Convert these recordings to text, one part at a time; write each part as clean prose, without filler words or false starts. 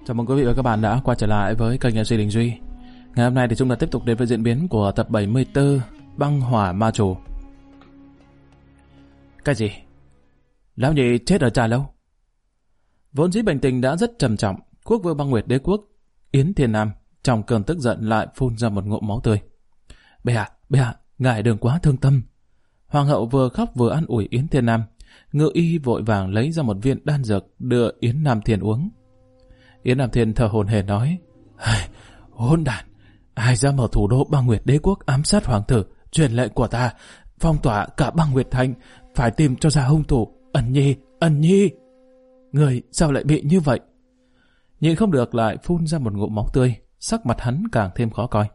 Chào mừng quý vị và các bạn đã quay trở lại với kênh MC Đình Duy. Ngày hôm nay thì chúng ta tiếp tục đến với diễn biến của tập 74 Băng Hỏa Ma Chủ. Cái gì? Lão nhị chết ở Trà Lâu? Vốn dĩ bệnh tình đã rất trầm trọng, quốc vương Băng Nguyệt Đế quốc Yến Thiên Nam trong cơn tức giận lại phun ra một ngụm máu tươi. Bệ hạ, ngài đừng quá thương tâm. Hoàng hậu vừa khóc vừa an ủi Yến Thiên Nam. Ngự y vội vàng lấy ra một viên đan dược đưa Yến Nam Thiên uống. Yến Nam Thiên thở hổn hển nói: hỗn đản, ai dám ở thủ đô Băng Nguyệt Đế quốc ám sát hoàng tử, truyền lệnh của ta phong tỏa cả Băng Nguyệt thành, phải tìm cho ra hung thủ. Ân Nhi, người sao lại bị như vậy? Nhịn không được lại phun ra một ngụm máu tươi, sắc mặt hắn càng thêm khó coi.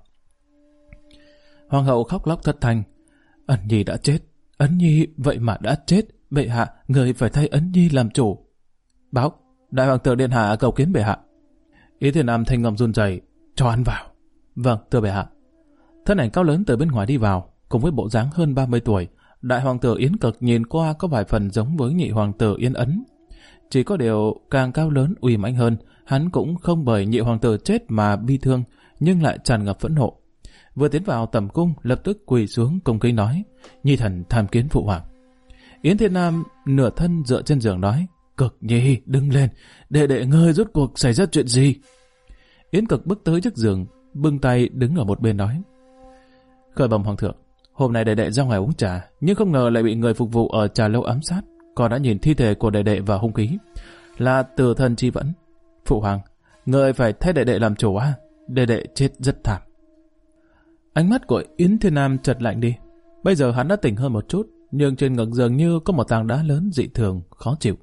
Hoàng hậu khóc lóc thất thanh: Ân Nhi đã chết, Ân Nhi vậy mà đã chết, bệ hạ, người phải thay Ân Nhi làm chủ. Báo, đại hoàng tử điện hạ cầu kiến bệ hạ. Yến Thiên Nam thanh ngầm run rẩy: cho ăn vào. Vâng, thưa bệ hạ. Thân ảnh cao lớn từ bên ngoài đi vào, cùng với bộ dáng hơn 30 tuổi, đại hoàng tử Yến Cực nhìn qua có vài phần giống với nhị hoàng tử Yến Ấn. Chỉ có điều càng cao lớn uy mãnh hơn, hắn cũng không bởi nhị hoàng tử chết mà bi thương, nhưng lại tràn ngập phẫn nộ. Vừa tiến vào tầm cung, lập tức quỳ xuống cung kính nói: Nhi thần tham kiến phụ hoàng. Yến Thiên Nam nửa thân dựa trên giường nói: Cực Nhi, đứng lên, đệ ngươi rốt cuộc xảy ra chuyện gì? Yến Cực bước tới trước giường, bưng tay đứng ở một bên nói: Khởi bẩm hoàng thượng, hôm nay đệ ra ngoài uống trà, nhưng không ngờ lại bị người phục vụ ở Trà Lâu ám sát. Con đã nhìn thi thể của đệ và hung khí, là tử thân chi vẫn. Phụ hoàng, người phải thay đệ làm chủ á, đệ chết rất thảm. Ánh mắt của Yến Thiên Nam chợt lạnh đi. Bây giờ hắn đã tỉnh hơn một chút, nhưng trên ngực dường như có một tảng đá lớn dị thường, khó chịu.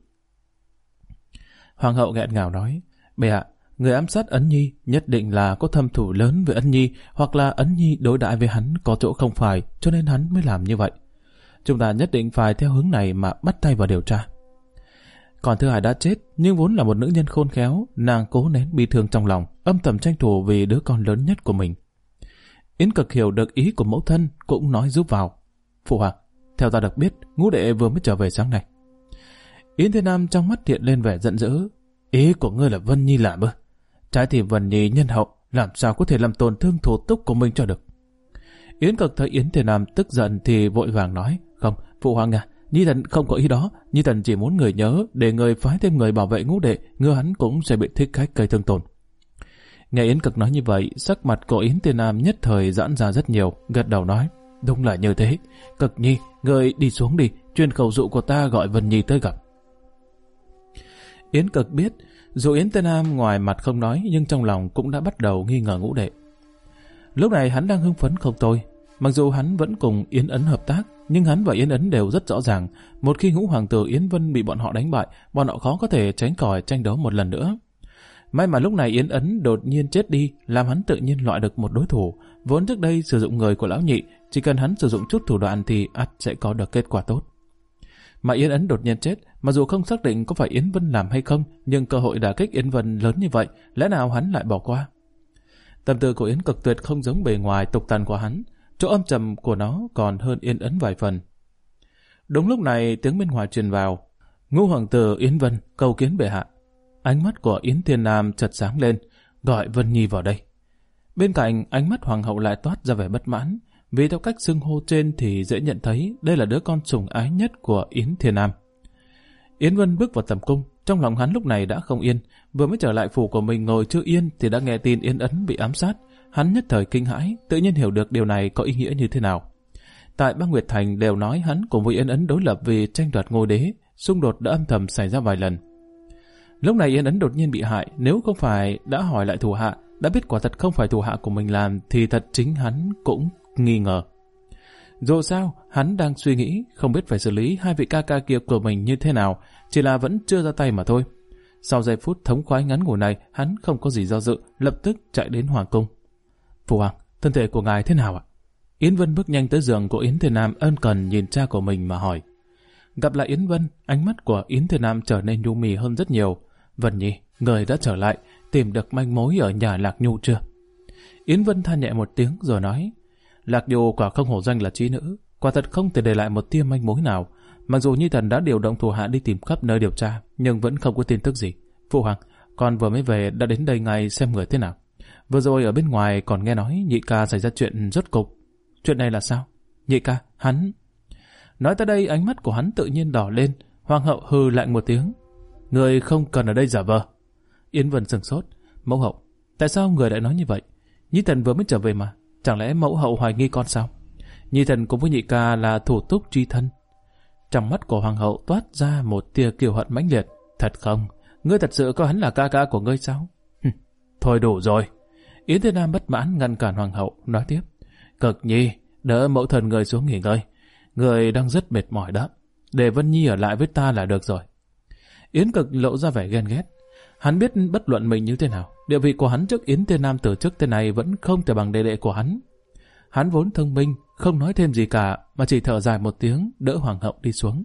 Hoàng hậu nghẹn ngào nói: Bệ hạ, người ám sát Ấn Nhi nhất định là có thâm thù lớn với Ấn Nhi, hoặc là Ấn Nhi đối đãi với hắn có chỗ không phải, cho nên hắn mới làm như vậy. Chúng ta nhất định phải theo hướng này mà bắt tay vào điều tra. Còn Thư Hải đã chết, nhưng vốn là một nữ nhân khôn khéo, nàng cố nén bi thương trong lòng, âm thầm tranh thủ vì đứa con lớn nhất của mình. Yến Cực hiểu được ý của mẫu thân, cũng nói giúp vào: Phụ hoàng, theo ta được biết, ngũ đệ vừa mới trở về sáng nay. Yến Thiên Nam trong mắt hiện lên vẻ giận dữ: Ý của ngươi là Vân Nhi làm ư? Trái tim Vân Nhi nhân hậu, làm sao có thể làm tổn thương thủ túc của mình cho được? Yến Cực thấy Yến Thiên Nam tức giận thì vội vàng nói: Không, phụ hoàng à, Nhi thần không có ý đó, Nhi thần chỉ muốn người nhớ để người phái thêm người bảo vệ ngũ đệ, ngừa hắn cũng sẽ bị thích khách gây thương tổn. Nghe Yến Cực nói như vậy, sắc mặt của Yến Thiên Nam nhất thời giãn ra rất nhiều, gật đầu nói: Đúng là như thế. Cực Nhi, người đi xuống đi, truyền khẩu dụ của ta gọi Vân Nhi tới gặp. Yến Cực biết, dù Yến Thiên Nam ngoài mặt không nói, nhưng trong lòng cũng đã bắt đầu nghi ngờ ngũ đệ. Lúc này hắn đang hưng phấn không thôi. Mặc dù hắn vẫn cùng Yến Ấn hợp tác, nhưng hắn và Yến Ấn đều rất rõ ràng, một khi ngũ hoàng tử Yến Vân bị bọn họ đánh bại, bọn họ khó có thể tránh khỏi tranh đấu một lần nữa. May mà lúc này Yến Ấn đột nhiên chết đi, làm hắn tự nhiên loại được một đối thủ. Vốn trước đây sử dụng người của lão nhị, chỉ cần hắn sử dụng chút thủ đoạn thì ắt sẽ có được kết quả tốt. Mà Yến Ấn đột nhiên chết, mặc dù không xác định có phải Yến Vân làm hay không, nhưng cơ hội đả kích Yến Vân lớn như vậy, lẽ nào hắn lại bỏ qua? Tâm tư của Yến Cực tuyệt không giống bề ngoài tục tằn của hắn, chỗ âm trầm của nó còn hơn Yến Ấn vài phần. Đúng lúc này tiếng bên ngoài truyền vào: Ngũ hoàng tử Yến Vân cầu kiến bệ hạ. Ánh mắt của Yến Thiên Nam chợt sáng lên, gọi Vân Nhi vào đây. Bên cạnh, ánh mắt hoàng hậu lại toát ra vẻ bất mãn, vì theo cách xưng hô trên thì dễ nhận thấy đây là đứa con sủng ái nhất của Yến Thiên Nam. Yến Vân bước vào tầm cung, trong lòng hắn lúc này đã không yên, vừa mới trở lại phủ của mình ngồi chưa yên thì đã nghe tin Yến Ấn bị ám sát. Hắn nhất thời kinh hãi, tự nhiên hiểu được điều này có ý nghĩa như thế nào. Tại Băng Nguyệt Thành đều nói hắn cùng với Yến Ấn đối lập vì tranh đoạt ngôi đế, xung đột đã âm thầm xảy ra vài lần. Lúc này Yến Ấn đột nhiên bị hại, nếu không phải đã hỏi lại thủ hạ, đã biết quả thật không phải thủ hạ của mình làm, thì thật chính hắn cũng nghi ngờ. Dù sao, hắn đang suy nghĩ không biết phải xử lý hai vị ca ca kia của mình như thế nào, chỉ là vẫn chưa ra tay mà thôi. Sau giây phút thống khoái ngắn ngủi này, hắn không có gì do dự, lập tức chạy đến hoàng cung. Phụ hoàng, thân thể của ngài thế nào ạ? Yến Vân bước nhanh tới giường của Yến Thiên Nam, ân cần nhìn cha của mình mà hỏi. Gặp lại Yến Vân, ánh mắt của Yến Thiên Nam trở nên nhu mì hơn rất nhiều. Vân Nhi, người đã trở lại, tìm được manh mối ở nhà Lạc Nhu chưa? Yến Vân than nhẹ một tiếng rồi nói: Lạc Nhu quả không hổ danh là trí nữ, quả thật không thể để lại một tia manh mối nào. Mặc dù Nhi thần đã điều động thủ hạ đi tìm khắp nơi điều tra, nhưng vẫn không có tin tức gì. Phụ hoàng, Con vừa mới về đã đến đây ngay xem người thế nào. Vừa rồi ở bên ngoài còn nghe nói nhị ca xảy ra chuyện rốt cục. Chuyện này là sao? Nhị ca, hắn... Nói tới đây ánh mắt của hắn tự nhiên đỏ lên. Hoàng hậu hừ lạnh một tiếng. Người không cần ở đây giả vờ. Yến Vân sửng sốt. Mẫu hậu, tại sao người lại nói như vậy? Nhi thần vừa mới trở về mà. Chẳng lẽ mẫu hậu hoài nghi con sao? Nhi thần cùng với nhị ca là thủ túc tri thân. Trong mắt của hoàng hậu toát ra một tia kiêu hận mãnh liệt. Thật không? Ngươi thật sự coi hắn là ca ca của ngươi sao? Thôi đủ rồi. Yến Thiên Nam bất mãn ngăn cản hoàng hậu, nói tiếp. Cực Nhi, đỡ mẫu thần người xuống nghỉ ngơi. Người đang rất mệt mỏi đó. Để Vân Nhi ở lại với ta là được rồi. Yến Cực lộ ra vẻ ghen ghét. Hắn biết bất luận mình như thế nào, địa vị của hắn trước Yến Thiên Nam từ trước tới nay vẫn không thể bằng đệ đệ của hắn. Hắn vốn thông minh, không nói thêm gì cả, mà chỉ thở dài một tiếng, đỡ hoàng hậu đi xuống.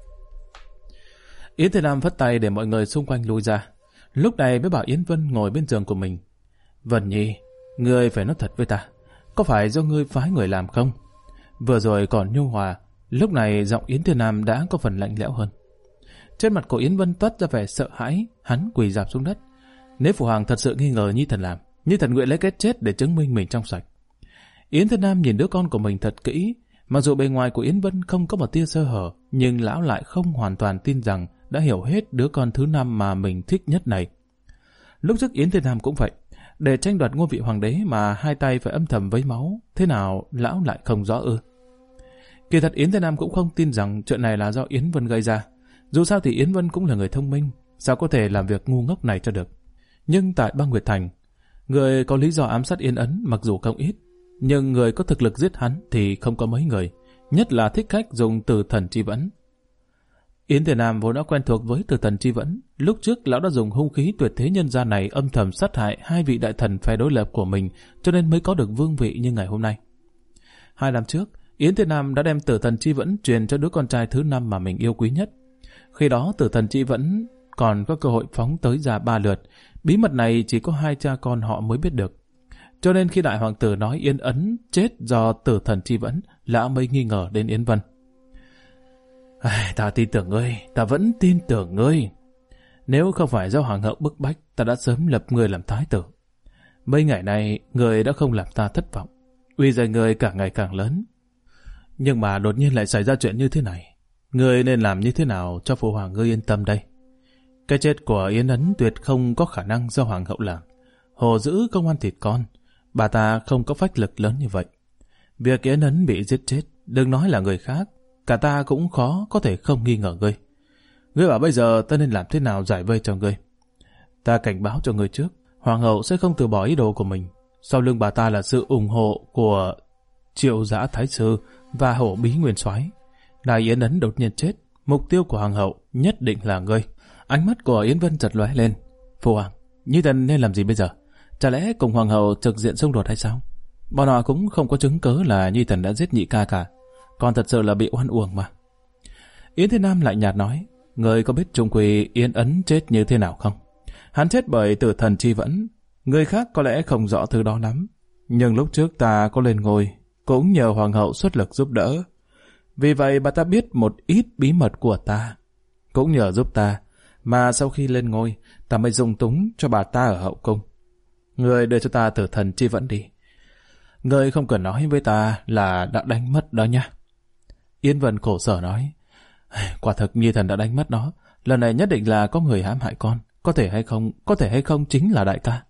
Yến Thiên Nam phất tay để mọi người xung quanh lui ra. Lúc này mới bảo Yến Vân ngồi bên giường của mình. Vân Nhi, ngươi phải nói thật với ta, có phải do ngươi phái người làm không? Vừa rồi còn nhu hòa, lúc này giọng Yến Thiên Nam đã có phần lạnh lẽo hơn. Trên mặt của Yến Vân toát ra vẻ sợ hãi, hắn quỳ rạp xuống đất. Nếu phụ hoàng thật sự nghi ngờ Nhi thần làm, Nhi thần nguyện lấy cái chết để chứng minh mình trong sạch. Yến Thiên Nam nhìn đứa con của mình thật kỹ, mặc dù bề ngoài của Yến Vân không có một tia sơ hở, nhưng lão lại không hoàn toàn tin rằng đã hiểu hết đứa con thứ năm mà mình thích nhất này. Lúc trước Yến Thiên Nam cũng vậy, để tranh đoạt ngôi vị hoàng đế mà hai tay phải âm thầm với máu, thế nào lão lại không rõ ư? Kỳ thật Yến Thiên Nam cũng không tin rằng chuyện này là do Yến Vân gây ra. Dù sao thì Yến Vân cũng là người thông minh, sao có thể làm việc ngu ngốc này cho được. Nhưng tại Băng Nguyệt Thành, người có lý do ám sát Yến Ấn mặc dù không ít, nhưng người có thực lực giết hắn thì không có mấy người, nhất là thích khách dùng Tử Thần Chi Vẫn. Yến Thiên Nam vốn đã quen thuộc với Tử Thần Chi Vẫn, lúc trước lão đã dùng hung khí tuyệt thế nhân gian này âm thầm sát hại hai vị đại thần phe đối lập của mình, cho nên mới có được vương vị như ngày hôm nay. 2 năm trước, Yến Thiên Nam đã đem Tử Thần Chi Vẫn truyền cho đứa con trai thứ 5 mà mình yêu quý nhất. Khi đó Tử Thần Chi Vẫn còn có cơ hội phóng tới ra 3 lượt, bí mật này chỉ có 2 cha con họ mới biết được. Cho nên khi đại hoàng tử nói Yến Ấn chết do Tử Thần Chi Vẫn, lão mới nghi ngờ đến Yến Vân. Ta tin tưởng ngươi, ta vẫn tin tưởng ngươi. Nếu không phải do hoàng hậu bức bách, ta đã sớm lập ngươi làm thái tử. Mấy ngày nay, ngươi đã không làm ta thất vọng. Uy danh ngươi càng ngày càng lớn. Nhưng mà đột nhiên lại xảy ra chuyện như thế này. Ngươi nên làm như thế nào cho phụ hoàng ngươi yên tâm đây? Cái chết của Yến Ấn tuyệt không có khả năng do hoàng hậu làm. Hồ Dữ không ăn thịt con, bà ta không có phách lực lớn như vậy. Việc Yến Ấn bị giết chết, đừng nói là người khác, cả ta cũng khó có thể không nghi ngờ ngươi. Ngươi bảo bây giờ ta nên làm thế nào giải vây cho ngươi? Ta cảnh báo cho ngươi trước, hoàng hậu sẽ không từ bỏ ý đồ của mình. Sau lưng bà ta là sự ủng hộ của Triệu Giã Thái Sư và Hổ Bí Nguyên Soái. Đại Yến Ấn đột nhiên chết, mục tiêu của hoàng hậu nhất định là ngươi. Ánh mắt của Yến Vân chợt lóe lên. Phụ hoàng, Nhi thần nên làm gì bây giờ? Chả lẽ cùng hoàng hậu trực diện xung đột hay sao? Bọn họ cũng không có chứng cớ là Nhi thần đã giết nhị ca cả. Còn thật sự là bị oan uổng mà. Yến Thiên Nam lại nhạt nói, người có biết trung quy Yến Ấn chết như thế nào không? Hắn chết bởi Tử Thần Chi Vẫn. Người khác có lẽ không rõ thứ đó lắm. Nhưng lúc trước ta có lên ngôi, cũng nhờ hoàng hậu xuất lực giúp đỡ. Vì vậy bà ta biết một ít bí mật của ta. Cũng nhờ giúp ta, mà sau khi lên ngôi, ta mới dung túng cho bà ta ở hậu cung. Người đưa cho ta Tử Thần Chi Vẫn đi. Người không cần nói với ta là đã đánh mất đó nha. Yến Vân khổ sở nói, quả thực Nhi thần đã đánh mất nó. Lần này nhất định là có người hãm hại con. Có thể hay không chính là đại ca.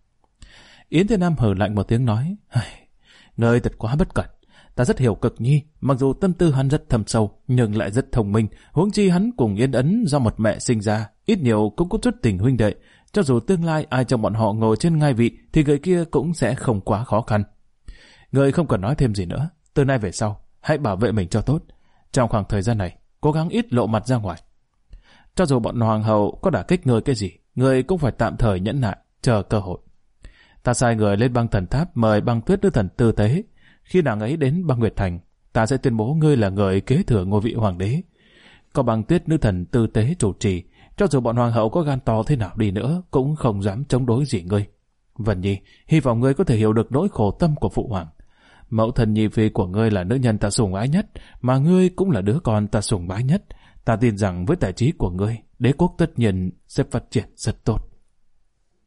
Yến Thiên Nam hừ lạnh một tiếng nói, người thật quá bất cẩn. Ta rất hiểu Cực Nhi, mặc dù tâm tư hắn rất thâm sâu, nhưng lại rất thông minh. Huống chi hắn cùng Yến Ấn do một mẹ sinh ra, ít nhiều cũng có chút tình huynh đệ. Cho dù tương lai ai trong bọn họ ngồi trên ngai vị, thì người kia cũng sẽ không quá khó khăn. Người không cần nói thêm gì nữa. Từ nay về sau, hãy bảo vệ mình cho tốt. Trong khoảng thời gian này, cố gắng ít lộ mặt ra ngoài. Cho dù bọn hoàng hậu có đả kích người cái gì, người cũng phải tạm thời nhẫn nại, chờ cơ hội. Ta sai người lên Băng Thần Tháp mời Băng Tuyết Nữ Thần tư tế. Khi nàng ấy đến Băng Nguyệt Thành, ta sẽ tuyên bố ngươi là người kế thừa ngôi vị hoàng đế. Có Băng Tuyết Nữ Thần tư tế chủ trì, cho dù bọn hoàng hậu có gan to thế nào đi nữa, cũng không dám chống đối gì ngươi. Vân Nhi, hy vọng ngươi có thể hiểu được nỗi khổ tâm của phụ hoàng. Mẫu thân Nhi Phi của ngươi là nữ nhân ta sủng ái nhất, mà ngươi cũng là đứa con ta sủng bái nhất. Ta tin rằng với tài trí của ngươi, đế quốc tất nhiên sẽ phát triển rất tốt.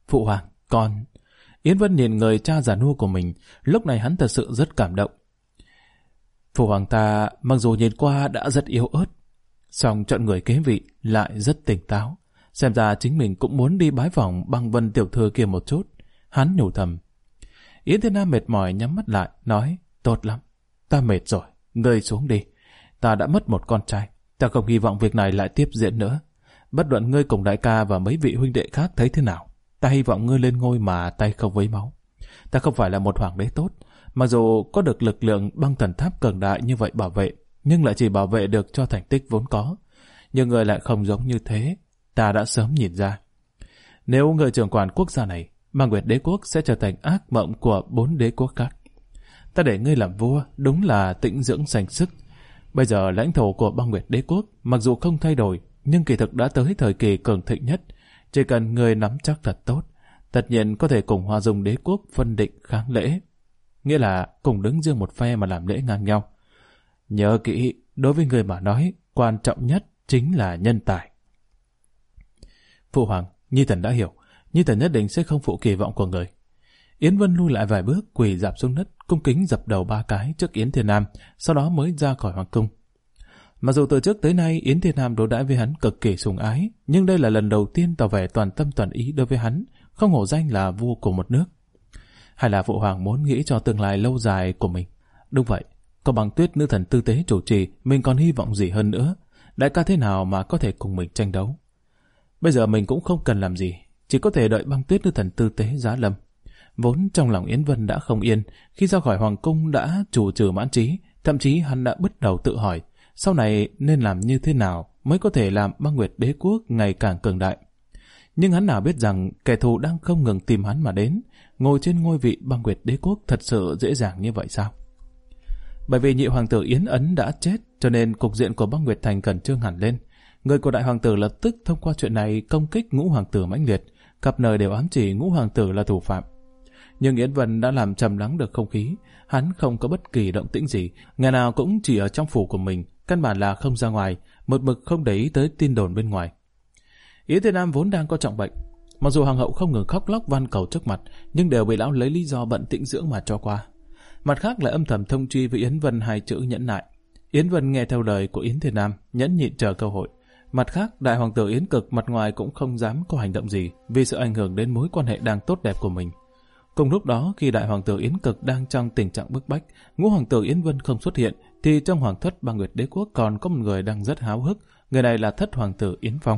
Phụ hoàng, con... Yến Vân nhìn người cha già nua của mình, lúc này hắn thật sự rất cảm động. Phụ hoàng ta mặc dù nhìn qua đã rất yếu ớt, song chọn người kế vị lại rất tỉnh táo. Xem ra chính mình cũng muốn đi bái phỏng Băng Vân tiểu thư kia một chút. Hắn nhủ thầm. Yến Thiên Nam mệt mỏi nhắm mắt lại, nói, tốt lắm, ta mệt rồi, ngươi xuống đi. Ta đã mất một con trai, ta không hy vọng việc này lại tiếp diễn nữa. Bất luận ngươi cùng đại ca và mấy vị huynh đệ khác thấy thế nào, ta hy vọng ngươi lên ngôi mà tay không vấy máu. Ta không phải là một hoàng đế tốt, mặc dù có được lực lượng băng thần tháp cường đại như vậy bảo vệ, nhưng lại chỉ bảo vệ được cho thành tích vốn có. Nhưng ngươi lại không giống như thế, ta đã sớm nhìn ra. Nếu người trưởng quản quốc gia này, Băng Nguyệt đế quốc sẽ trở thành ác mộng của 4 đế quốc khác. Ta để ngươi làm vua, đúng là tĩnh dưỡng sành sức. Bây giờ lãnh thổ của Băng Nguyệt đế quốc mặc dù không thay đổi, nhưng kỳ thực đã tới thời kỳ cường thịnh nhất. Chỉ cần ngươi nắm chắc thật tốt, tất nhiên có thể cùng Hoa Dung đế quốc phân định kháng lễ. Nghĩa là cùng đứng riêng một phe mà làm lễ ngang nhau. Nhớ kỹ, đối với người mà nói, quan trọng nhất chính là nhân tài. Phụ hoàng, Nhi thần đã hiểu, Nhi thần nhất định sẽ không phụ kỳ vọng của người. Yến Vân lui lại vài bước, quỳ rạp xuống đất, cung kính dập đầu 3 cái trước Yến Thiên Nam, sau đó mới ra khỏi hoàng cung. Mặc dù từ trước tới nay Yến Thiên Nam đối đãi với hắn cực kỳ sủng ái, nhưng đây là lần đầu tiên tỏ vẻ toàn tâm toàn ý đối với hắn, không hổ danh là vua của một nước. Hay là phụ hoàng muốn nghĩ cho tương lai lâu dài của mình? Đúng vậy, có Băng Tuyết nữ thần tư tế chủ trì, mình còn hy vọng gì hơn nữa? Đại ca thế nào mà có thể cùng mình tranh đấu? Bây giờ mình cũng không cần làm gì, chỉ có thể đợi Băng Tuyết nữ thần tư tế giá lâm. Vốn trong lòng Yến Vân đã không yên, khi ra khỏi hoàng cung đã chủ trừ mãn trí, thậm chí hắn đã bắt đầu tự hỏi, sau này nên làm như thế nào mới có thể làm Băng Nguyệt đế quốc ngày càng cường đại. Nhưng hắn nào biết rằng kẻ thù đang không ngừng tìm hắn mà đến, ngồi trên ngôi vị Băng Nguyệt đế quốc thật sự dễ dàng như vậy sao? Bởi vì nhị hoàng tử Yến Ấn đã chết, cho nên cục diện của Băng Nguyệt thành khẩn trương hẳn lên. Người của đại hoàng tử lập tức thông qua chuyện này công kích ngũ hoàng tử mãnh liệt, khắp nơi đều ám chỉ ngũ hoàng tử là thủ phạm. Nhưng Yến Vân đã làm trầm lắng được không khí, hắn không có bất kỳ động tĩnh gì, ngày nào cũng chỉ ở trong phủ của mình, căn bản là không ra ngoài, một mực không để ý tới tin đồn bên ngoài. Yến Thiên Nam vốn đang có trọng bệnh, mặc dù hoàng hậu không ngừng khóc lóc van cầu trước mặt, nhưng đều bị lão lấy lý do bận tĩnh dưỡng mà cho qua. Mặt khác lại âm thầm thông truy với Yến Vân 2 chữ nhẫn nại. Yến Vân nghe theo lời của Yến Thiên Nam, nhẫn nhịn chờ cơ hội. Mặt khác, đại hoàng tử Yến Cực mặt ngoài cũng không dám có hành động gì, vì sự ảnh hưởng đến mối quan hệ đang tốt đẹp của mình. Cùng lúc đó, khi đại hoàng tử Yến Cực đang trong tình trạng bức bách, ngũ hoàng tử Yến Vân không xuất hiện, thì trong hoàng thất Băng Nguyệt đế quốc còn có một người đang rất háo hức, người này là thất hoàng tử Yến Phong.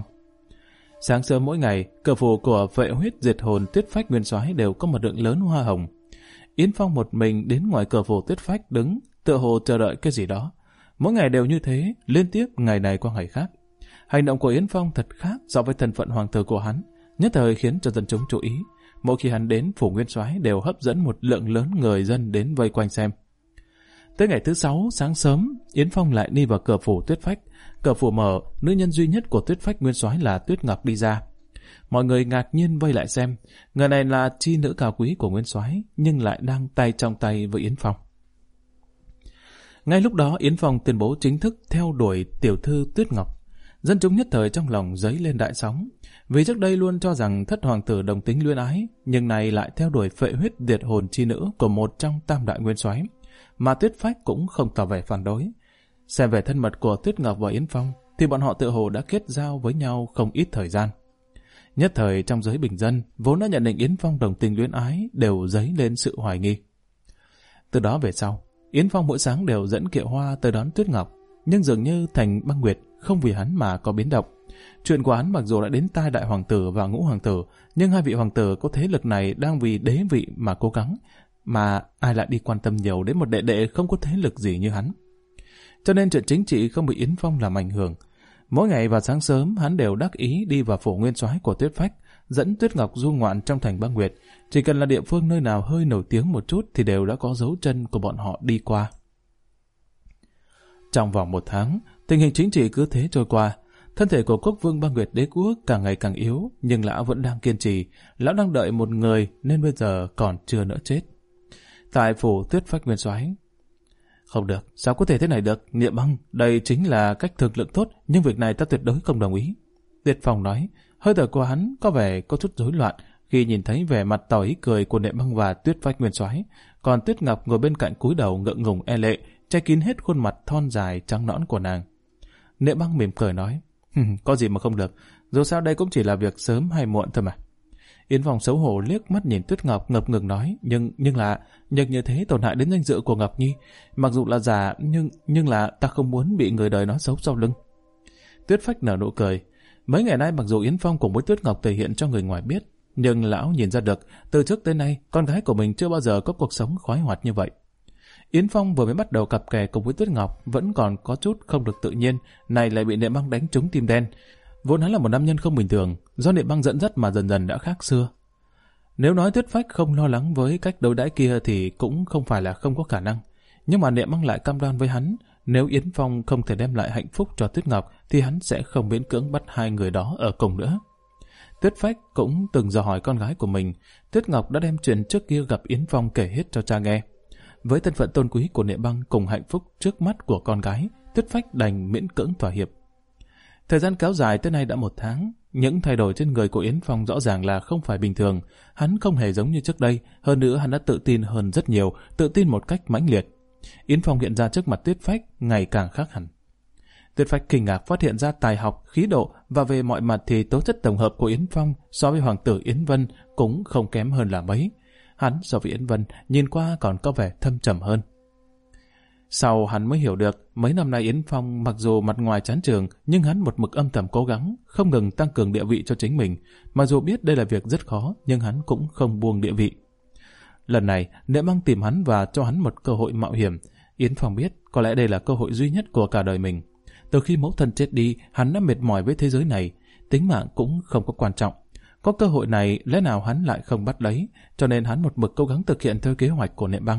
Sáng sớm mỗi ngày, cửa phủ của Vệ Huyết Diệt Hồn Tuyết Phách Nguyên Soái đều có một lượng lớn hoa hồng. Yến Phong một mình đến ngoài cửa phủ Tuyết Phách đứng, tựa hồ chờ đợi cái gì đó. Mỗi ngày đều như thế, liên tiếp ngày này qua ngày khác. Hành động của Yến Phong thật khác so với thân phận hoàng tử của hắn, nhất thời khiến cho dân chúng chú ý. Mỗi khi hắn đến phủ Nguyên Soái đều hấp dẫn một lượng lớn người dân đến vây quanh xem. Tới ngày thứ 6 sáng sớm, Yến Phong lại đi vào cửa phủ Tuyết Phách. Cửa phủ mở, nữ nhân duy nhất của Tuyết Phách Nguyên Soái là Tuyết Ngọc đi ra. Mọi người ngạc nhiên vây lại xem, người này là chi nữ cao quý của Nguyên Soái, nhưng lại đang tay trong tay với Yến Phong. Ngay lúc đó, Yến Phong tuyên bố chính thức theo đuổi tiểu thư Tuyết Ngọc. Dân chúng nhất thời trong lòng dấy lên đại sóng, vì trước đây luôn cho rằng thất hoàng tử đồng tính luyến ái, nhưng này lại theo đuổi Phệ Huyết Diệt Hồn chi nữ của một trong tam đại nguyên soái, mà Tuyết Phách cũng không tỏ vẻ phản đối. Xem về thân mật của Tuyết Ngọc và Yến Phong, thì bọn họ tự hồ đã kết giao với nhau không ít thời gian. Nhất thời trong giới bình dân, vốn đã nhận định Yến Phong đồng tình luyến ái đều dấy lên sự hoài nghi. Từ đó về sau, Yến Phong mỗi sáng đều dẫn kiệu hoa tới đón Tuyết Ngọc, nhưng dường như thành Băng Nguyệt không vì hắn mà có biến động. Chuyện của hắn mặc dù đã đến tai đại hoàng tử và ngũ hoàng tử, nhưng hai vị hoàng tử có thế lực này đang vì đế vị mà cố gắng, mà ai lại đi quan tâm nhiều đến một đệ đệ không có thế lực gì như hắn. Cho nên chuyện chính trị không bị Yến Phong làm ảnh hưởng. Mỗi ngày vào sáng sớm, hắn đều đắc ý đi vào phủ Nguyên Soái của Tuyết Phách, dẫn Tuyết Ngọc du ngoạn trong thành Băng Nguyệt. Chỉ cần là địa phương nơi nào hơi nổi tiếng một chút thì đều đã có dấu chân của bọn họ đi qua. Trong vòng 1 tháng, tình hình chính trị cứ thế trôi qua. Thân thể của quốc vương Băng Nguyệt đế quốc càng ngày càng yếu, nhưng lão vẫn đang kiên trì. Lão đang đợi một người nên bây giờ còn chưa nỡ chết. Tại phủ Tuyết Phách Nguyên Soái, không được, sao có thể thế này được, Niệm Băng, đây chính là cách thương lượng tốt, nhưng việc này ta tuyệt đối không đồng ý. Tuyệt Phong nói, hơi thở của hắn có vẻ có chút rối loạn, khi nhìn thấy vẻ mặt tỏ ý cười của Niệm Băng và Tuyết Phách Nguyên Soái, còn Tuyết Ngọc ngồi bên cạnh cúi đầu ngượng ngùng e lệ, che kín hết khuôn mặt thon dài trắng nõn của nàng. Niệm Băng mỉm cười nói, có gì mà không được, dù sao đây cũng chỉ là việc sớm hay muộn thôi mà. Yến Phong xấu hổ liếc mắt nhìn Tuyết Ngọc ngập ngừng nói, nhưng như thế tổn hại đến danh dự của Ngọc Nhi, mặc dù là giả nhưng là ta không muốn bị người đời nói xấu sau lưng. Tuyết Phách nở nụ cười. Mấy ngày nay mặc dù Yến Phong cùng với Tuyết Ngọc thể hiện cho người ngoài biết, nhưng lão nhìn ra được từ trước tới nay con gái của mình chưa bao giờ có cuộc sống khoái hoạt như vậy. Yến Phong vừa mới bắt đầu cặp kè cùng với Tuyết Ngọc vẫn còn có chút không được tự nhiên, này lại bị Niệm Băng đánh trúng tim đen. Vốn hắn là một nam nhân không bình thường, do Niệm Băng dẫn dắt mà dần dần đã khác xưa. Nếu nói Tuyết Phách không lo lắng với cách đối đãi kia thì cũng không phải là không có khả năng, nhưng mà Niệm Băng lại cam đoan với hắn, nếu Yến Phong không thể đem lại hạnh phúc cho Tuyết Ngọc thì hắn sẽ không miễn cưỡng bắt hai người đó ở cùng nữa. Tuyết Phách cũng từng dò hỏi con gái của mình, Tuyết Ngọc đã đem chuyện trước kia gặp Yến Phong kể hết cho cha nghe. Với thân phận tôn quý của Niệm Băng cùng hạnh phúc trước mắt của con gái, Tuyết Phách đành miễn cưỡng thỏa hiệp. Thời gian kéo dài tới nay đã 1 tháng, những thay đổi trên người của Yến Phong rõ ràng là không phải bình thường. Hắn không hề giống như trước đây, hơn nữa hắn đã tự tin hơn rất nhiều, tự tin một cách mãnh liệt. Yến Phong hiện ra trước mặt Tuyết Phách ngày càng khác hẳn. Tuyết Phách kinh ngạc phát hiện ra tài học, khí độ và về mọi mặt thì tố chất tổng hợp của Yến Phong so với hoàng tử Yến Vân cũng không kém hơn là mấy. Hắn so với Yến Vân nhìn qua còn có vẻ thâm trầm hơn. Sau hắn mới hiểu được, mấy năm nay Yến Phong mặc dù mặt ngoài chán trường, nhưng hắn một mực âm thầm cố gắng, không ngừng tăng cường địa vị cho chính mình. Mặc dù biết đây là việc rất khó, nhưng hắn cũng không buông địa vị. Lần này, Niệm Băng tìm hắn và cho hắn một cơ hội mạo hiểm. Yến Phong biết, có lẽ đây là cơ hội duy nhất của cả đời mình. Từ khi mẫu thân chết đi, hắn đã mệt mỏi với thế giới này. Tính mạng cũng không có quan trọng. Có cơ hội này, lẽ nào hắn lại không bắt lấy, cho nên hắn một mực cố gắng thực hiện theo kế hoạch của Niệm Băng.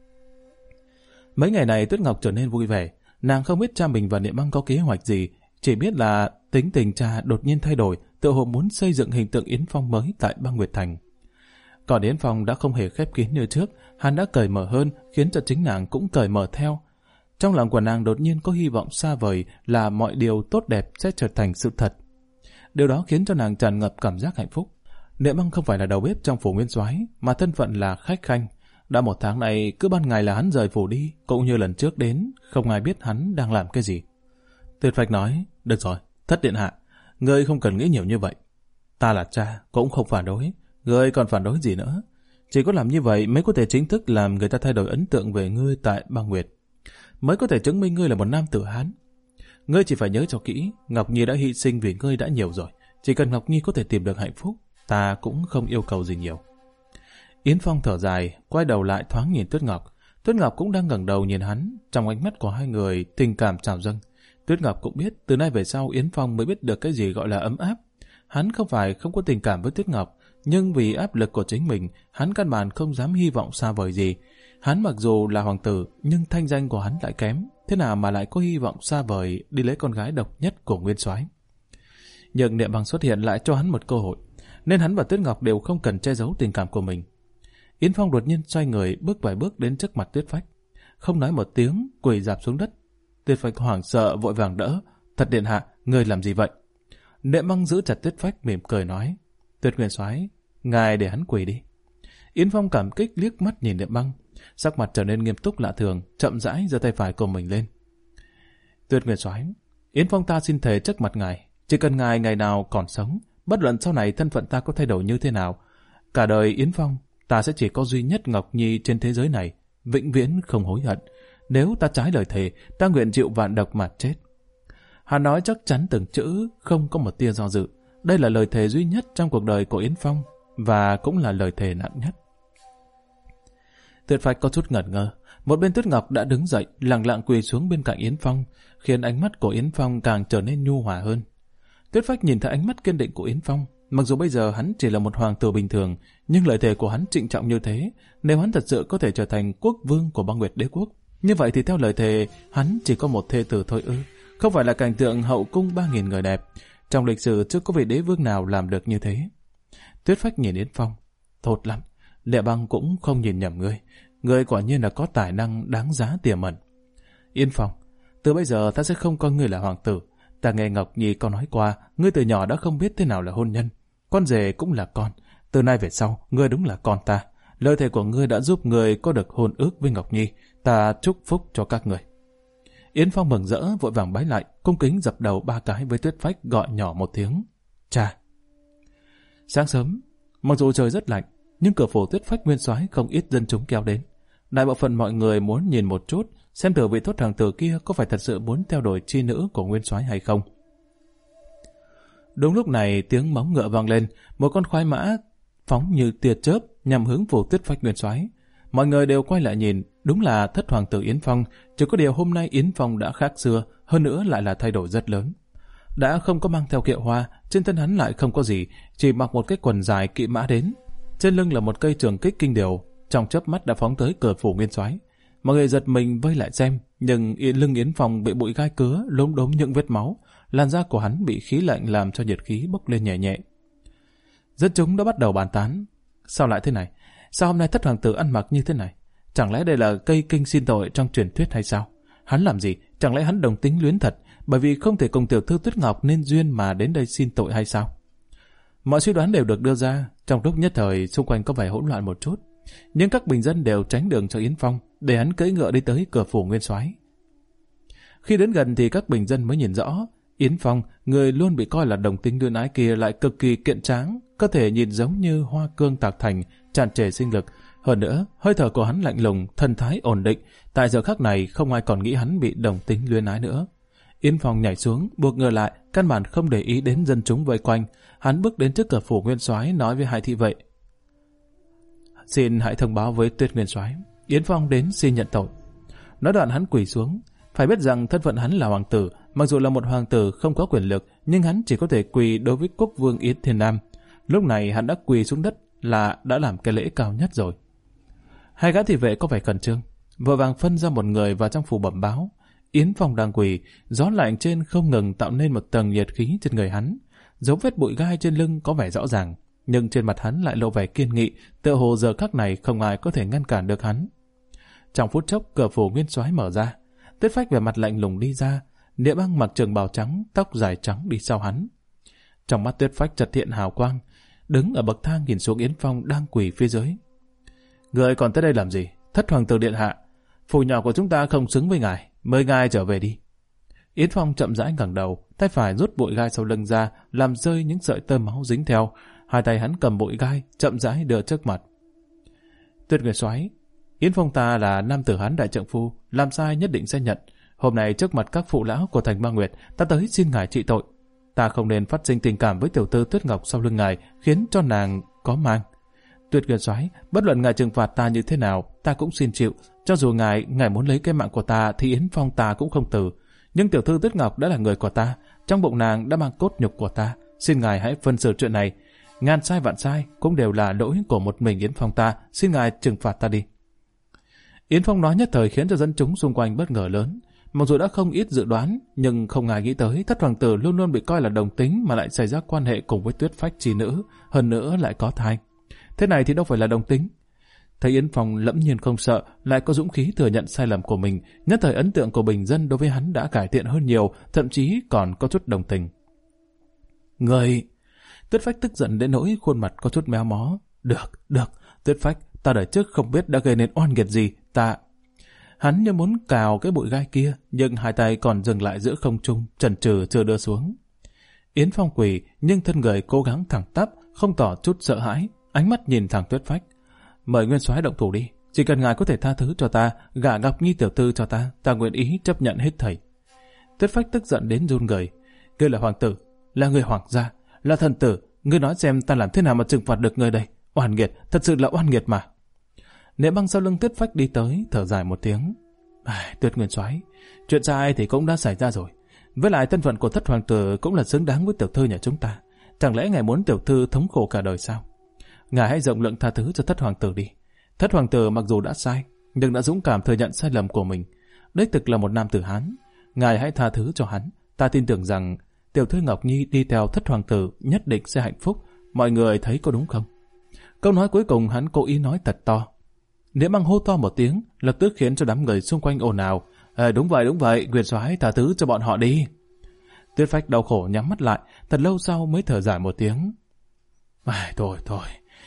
Mấy ngày này Tuyết Ngọc trở nên vui vẻ, nàng không biết cha mình và Niệm Băng có kế hoạch gì, chỉ biết là tính tình cha đột nhiên thay đổi, tựa hồ muốn xây dựng hình tượng Yến Phong mới tại Băng Nguyệt Thành. Còn Yến Phong đã không hề khép kín như trước, hắn đã cởi mở hơn, khiến cho chính nàng cũng cởi mở theo. Trong lòng của nàng đột nhiên có hy vọng xa vời là mọi điều tốt đẹp sẽ trở thành sự thật. Điều đó khiến cho nàng tràn ngập cảm giác hạnh phúc. Niệm Băng không phải là đầu bếp trong phủ Nguyên Soái, mà thân phận là khách khanh. Đã 1 tháng này, cứ ban ngày là hắn rời phủ đi, cũng như lần trước đến, không ai biết hắn đang làm cái gì. Tuyết Phách nói, được rồi, thất điện hạ, ngươi không cần nghĩ nhiều như vậy. Ta là cha, cũng không phản đối, ngươi còn phản đối gì nữa. Chỉ có làm như vậy mới có thể chính thức làm người ta thay đổi ấn tượng về ngươi tại Băng Nguyệt, mới có thể chứng minh ngươi là một nam tử Hán. Ngươi chỉ phải nhớ cho kỹ, Ngọc Nhi đã hy sinh vì ngươi đã nhiều rồi, chỉ cần Ngọc Nhi có thể tìm được hạnh phúc, ta cũng không yêu cầu gì nhiều. Yến Phong thở dài, quay đầu lại thoáng nhìn Tuyết Ngọc. Tuyết Ngọc cũng đang ngẩng đầu nhìn hắn, trong ánh mắt của hai người tình cảm trào dâng. Tuyết Ngọc cũng biết từ nay về sau Yến Phong mới biết được cái gì gọi là ấm áp. Hắn không phải không có tình cảm với Tuyết Ngọc, nhưng vì áp lực của chính mình, hắn căn bản không dám hy vọng xa vời gì. Hắn mặc dù là hoàng tử, nhưng thanh danh của hắn lại kém, thế nào mà lại có hy vọng xa vời đi lấy con gái độc nhất của Nguyên Soái. Nhưng Niệm Băng xuất hiện lại cho hắn một cơ hội, nên hắn và Tuyết Ngọc đều không cần che giấu tình cảm của mình. Yến Phong đột nhiên xoay người bước vài bước đến trước mặt Tuyết Phách, không nói một tiếng, quỳ rạp xuống đất. Tuyết Phách hoảng sợ vội vàng đỡ. Thật điện hạ, ngươi làm gì vậy? Niệm Băng giữ chặt Tuyết Phách mỉm cười nói, Tuyết Nguyên Soái, ngài để hắn quỳ đi. Yến Phong cảm kích liếc mắt nhìn Niệm Băng, sắc mặt trở nên nghiêm túc lạ thường, chậm rãi giơ tay phải của mình lên. Tuyết Nguyên Soái, Yến Phong ta xin thề trước mặt ngài, chỉ cần ngài ngày nào còn sống, bất luận sau này thân phận ta có thay đổi như thế nào, cả đời Yến Phong ta sẽ chỉ có duy nhất Ngọc Nhi trên thế giới này, vĩnh viễn không hối hận. Nếu ta trái lời thề, ta nguyện chịu vạn độc mà chết. Hắn nói chắc chắn từng chữ, không có một tia do dự. Đây là lời thề duy nhất trong cuộc đời của Yến Phong, và cũng là lời thề nặng nhất. Tuyết Phách có chút ngẩn ngơ. Một bên Tuyết Ngọc đã đứng dậy, lặng lặng quỳ xuống bên cạnh Yến Phong, khiến ánh mắt của Yến Phong càng trở nên nhu hòa hơn. Tuyết Phách nhìn thấy ánh mắt kiên định của Yến Phong. Mặc dù bây giờ hắn chỉ là một hoàng tử bình thường, nhưng lời thề của hắn trịnh trọng như thế. Nếu hắn thật sự có thể trở thành quốc vương của Băng Nguyệt Đế quốc, như vậy thì theo lời thề, hắn chỉ có một thê tử thôi ư? Không phải là cảnh tượng hậu cung 3.000 người đẹp. Trong lịch sử chưa có vị đế vương nào làm được như thế. Tuyết Phách nhìn Yến Phong, thốt lắm. Niệm Băng cũng không nhìn nhầm ngươi. Ngươi quả nhiên là có tài năng đáng giá tiềm ẩn. Yến Phong, từ bây giờ ta sẽ không coi ngươi là hoàng tử. Ta nghe Ngọc Nhi có nói qua, ngươi từ nhỏ đã không biết thế nào là hôn nhân. Con rể cũng là con. Từ nay về sau, ngươi đúng là con ta. Lời thề của ngươi đã giúp ngươi có được hôn ước với Ngọc Nhi. Ta chúc phúc cho các ngươi. Yến Phong mừng rỡ vội vàng bái lại, cung kính dập đầu 3 cái với Tuyết Phách, gọi nhỏ một tiếng. Cha. Sáng sớm, mặc dù trời rất lạnh, nhưng cửa phủ Tuyết Phách Nguyên Soái không ít dân chúng kéo đến. Đại bộ phận mọi người muốn nhìn một chút, xem thử vị Thốt hoàng tử kia có phải thật sự muốn theo đuổi chi nữ của Nguyên Soái hay không. Đúng lúc này tiếng móng ngựa vang lên, một con khoái mã phóng như tia chớp nhằm hướng phủ Tuyết Phách Nguyên Soái. Mọi người đều quay lại nhìn, đúng là Thất hoàng tử Yến Phong, chỉ có điều hôm nay Yến Phong đã khác xưa, hơn nữa lại là thay đổi rất lớn. Đã không có mang theo kiệu hoa, trên thân hắn lại không có gì, chỉ mặc một cái quần dài kỵ mã đến. Trên lưng là một cây trường kích kinh điều, trong chớp mắt đã phóng tới cửa phủ Nguyên Soái. Mọi người giật mình vây lại xem, nhưng lưng Yến Phong bị bụi gai cứa lốm đốm những vết máu, làn da của hắn bị khí lạnh làm cho nhiệt khí bốc lên nhẹ nhẹ. Dân chúng đã bắt đầu bàn tán, sao lại thế này? Sao hôm nay Thất hoàng tử ăn mặc như thế này? Chẳng lẽ đây là cây kinh xin tội trong truyền thuyết hay sao? Hắn làm gì? Chẳng lẽ hắn đồng tính luyến thật, bởi vì không thể cùng tiểu thư Tuyết Ngọc nên duyên mà đến đây xin tội hay sao? Mọi suy đoán đều được đưa ra, trong lúc nhất thời xung quanh có vẻ hỗn loạn một chút, nhưng các bình dân đều tránh đường cho Yến Phong, để hắn cưỡi ngựa đi tới cửa phủ Nguyên Soái. Khi đến gần thì các bình dân mới nhìn rõ, Yến Phong, người luôn bị coi là đồng tính luyến ái kia, lại cực kỳ kiện tráng, cơ thể nhìn giống như hoa cương tạc thành, tràn trề sinh lực. Hơn nữa, hơi thở của hắn lạnh lùng, thần thái ổn định. Tại giờ khắc này không ai còn nghĩ hắn bị đồng tính luyến ái nữa. Yến Phong nhảy xuống, buộc ngựa lại, căn bản không để ý đến dân chúng vây quanh. Hắn bước đến trước cửa phủ Nguyên Soái, nói với hai thị vệ: xin hãy thông báo với Tuyết Nguyên Soái, Yến Phong đến xin nhận tội. Nói đoạn hắn quỳ xuống. Phải biết rằng thân phận hắn là hoàng tử, mặc dù là một hoàng tử không có quyền lực, nhưng hắn chỉ có thể quỳ đối với quốc vương Yến Thiên Nam. Lúc này hắn đã quỳ xuống đất là đã làm cái lễ cao nhất rồi. Hai gã thị vệ có vẻ khẩn trương, vội vàng phân ra một người vào trong phủ bẩm báo. Yến Phong đang quỳ, gió lạnh trên không ngừng tạo nên một tầng nhiệt khí trên người hắn. Dấu vết bụi gai trên lưng có vẻ rõ ràng, nhưng trên mặt hắn lại lộ vẻ kiên nghị, tựa hồ giờ khắc này không ai có thể ngăn cản được hắn. Trong phút chốc, cửa phủ Nguyên Soái mở ra. Tuyết Phách vẻ mặt lạnh lùng đi ra, Niệm Băng mặc trường bào trắng, tóc dài trắng đi sau hắn. Trong mắt Tuyết Phách chợt hiện hào quang, đứng ở bậc thang nhìn xuống Yến Phong đang quỳ phía dưới. Người còn tới đây làm gì? Thất hoàng tử điện hạ, phủ nhỏ của chúng ta không xứng với ngài, mời ngài trở về đi. Yến Phong chậm rãi ngẩng đầu, tay phải rút bụi gai sau lưng ra, làm rơi những sợi tơ máu dính theo. Hai tay hắn cầm bụi gai, chậm rãi đưa trước mặt. Tuyết Nguyên Soái, Yến Phong ta là nam tử Hán đại trượng phu, làm sai nhất định sẽ nhận. Hôm nay trước mặt các phụ lão của thành Ma Nguyệt, ta tới xin ngài trị tội. Ta không nên phát sinh tình cảm với tiểu thư Tuyết Ngọc sau lưng ngài, khiến cho nàng có mang. Tuyết Nguyên Soái, bất luận ngài trừng phạt ta như thế nào, ta cũng xin chịu. Cho dù ngài muốn lấy cái mạng của ta, thì Yến Phong ta cũng không từ. Nhưng tiểu thư Tuyết Ngọc đã là người của ta, trong bụng nàng đã mang cốt nhục của ta. Xin ngài hãy phân xử chuyện này. Ngàn sai vạn sai cũng đều là lỗi của một mình Yến Phong ta. Xin ngài trừng phạt ta đi. Yến Phong nói nhất thời khiến cho dân chúng xung quanh bất ngờ lớn. Mặc dù đã không ít dự đoán, nhưng không ai nghĩ tới Thất hoàng tử luôn luôn bị coi là đồng tính mà lại xảy ra quan hệ cùng với Tuyết Phách chi nữ, hơn nữa lại có thai. Thế này thì đâu phải là đồng tính. Thấy Yến Phong lẫm nhiên không sợ, lại có dũng khí thừa nhận sai lầm của mình, nhất thời ấn tượng của bình dân đối với hắn đã cải thiện hơn nhiều, thậm chí còn có chút đồng tình. Người... Tuyết Phách tức giận đến nỗi khuôn mặt có chút méo mó. Được, Tuyết Phách, ta đời trước không biết đã gây nên oan nghiệt gì, ta... Hắn như muốn cào cái bụi gai kia, nhưng hai tay còn dừng lại giữa không trung, chần chừ chưa đưa xuống. Yến Phong quỳ, nhưng thân người cố gắng thẳng tắp, không tỏ chút sợ hãi, ánh mắt nhìn thẳng Tuyết Phách. Mời Nguyên Soái động thủ đi, chỉ cần ngài có thể tha thứ cho ta, gả Ngọc Nhi tiểu thư cho ta, ta nguyện ý chấp nhận hết thảy. Tuyết Phách tức giận đến run người. Ngươi là hoàng tử, là người hoàng gia, là thần tử, ngươi nói xem ta làm thế nào mà trừng phạt được ngươi đây? Oan nghiệt, thật sự là oan nghiệt mà. Niệm Băng sau lưng Tuyết Phách đi tới, thở dài một tiếng. Tuyết Nguyên Soái, chuyện sai thì cũng đã xảy ra rồi. Với lại thân phận của Thất hoàng tử cũng là xứng đáng với tiểu thư nhà chúng ta. Chẳng lẽ ngài muốn tiểu thư thống khổ cả đời sao? Ngài hãy rộng lượng tha thứ cho Thất hoàng tử đi. Thất hoàng tử mặc dù đã sai, nhưng đã dũng cảm thừa nhận sai lầm của mình. Đích thực là một nam tử Hán. Ngài hãy tha thứ cho hắn. Ta tin tưởng rằng tiểu thư Ngọc Nhi đi theo Thất hoàng tử nhất định sẽ hạnh phúc. Mọi người thấy có đúng không? Câu nói cuối cùng hắn cố ý nói thật to. Niệm Băng hô to một tiếng, lập tức khiến cho đám người xung quanh ồn ào. Đúng vậy, Nguyên Soái tha thứ cho bọn họ đi. Tuyết Phách đau khổ nhắm mắt lại, thật lâu sau mới thở dài một tiếng. Thôi,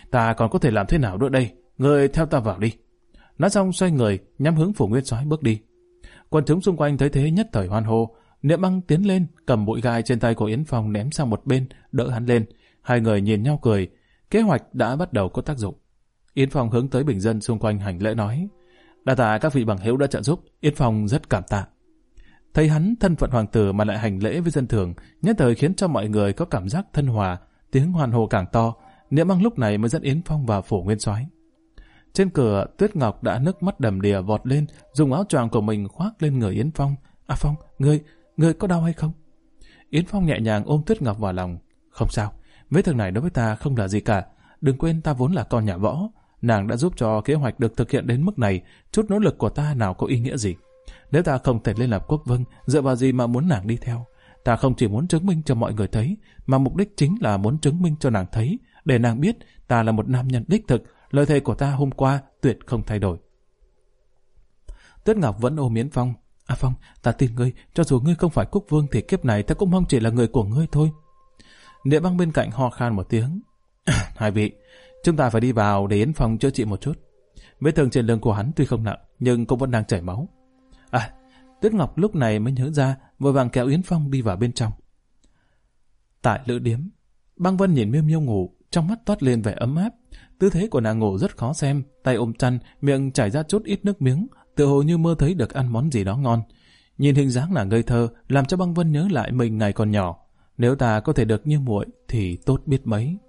ta còn có thể làm thế nào nữa đây? Ngươi theo ta vào đi. Nói xong xoay người, nhắm hướng Phủ Nguyên Soái bước đi. Quần chúng xung quanh thấy thế nhất thời hoan hô. Niệm Băng tiến lên, cầm bụi gai trên tay của Yến Phong ném sang một bên, đỡ hắn lên. Hai người nhìn nhau cười. Kế hoạch đã bắt đầu có tác dụng. Yến Phong hướng tới bình dân xung quanh hành lễ nói: đa tạ các vị bằng hữu đã trợ giúp, Yến Phong rất cảm tạ. Thấy hắn thân phận hoàng tử mà lại hành lễ với dân thường, nhất thời khiến cho mọi người có cảm giác thân hòa, tiếng hoan hô càng to. Niệm Băng lúc này mới dẫn Yến Phong vào Phủ Nguyên Soái. Trên cửa, Tuyết Ngọc đã nước mắt đầm đìa vọt lên, dùng áo choàng của mình khoác lên người Yến Phong. Phong, ngươi có đau hay không? Yến Phong nhẹ nhàng ôm Tuyết Ngọc vào lòng. Không sao, vết thương này đối với ta không là gì cả. Đừng quên ta vốn là con nhà võ. Nàng đã giúp cho kế hoạch được thực hiện đến mức này, chút nỗ lực của ta nào có ý nghĩa gì. Nếu ta không thể lên làm quốc vương, dựa vào gì mà muốn nàng đi theo? Ta không chỉ muốn chứng minh cho mọi người thấy, mà mục đích chính là muốn chứng minh cho nàng thấy, để nàng biết ta là một nam nhân đích thực, lời thề của ta hôm qua tuyệt không thay đổi. Tuyết Ngọc vẫn ôm Yến Phong. Phong, ta tin ngươi, cho dù ngươi không phải quốc vương thì kiếp này ta cũng mong chỉ là người của ngươi thôi. Niệm Băng bên cạnh ho khan một tiếng. Hai vị, chúng ta phải đi vào để Yến Phong chữa trị một chút. Vết thương trên lưng của hắn tuy không nặng, nhưng cũng vẫn đang chảy máu. Tuyết Ngọc lúc này mới nhớ ra, vội vàng kéo Yến Phong đi vào bên trong. Tại lữ điếm, Băng Vân nhìn Miêu Miêu ngủ, trong mắt toát lên vẻ ấm áp. Tư thế của nàng ngủ rất khó xem, tay ôm chăn, miệng chảy ra chút ít nước miếng, tựa hồ như mơ thấy được ăn món gì đó ngon. Nhìn hình dáng nàng ngây thơ, làm cho Băng Vân nhớ lại mình ngày còn nhỏ. Nếu ta có thể được như muội thì tốt biết mấy.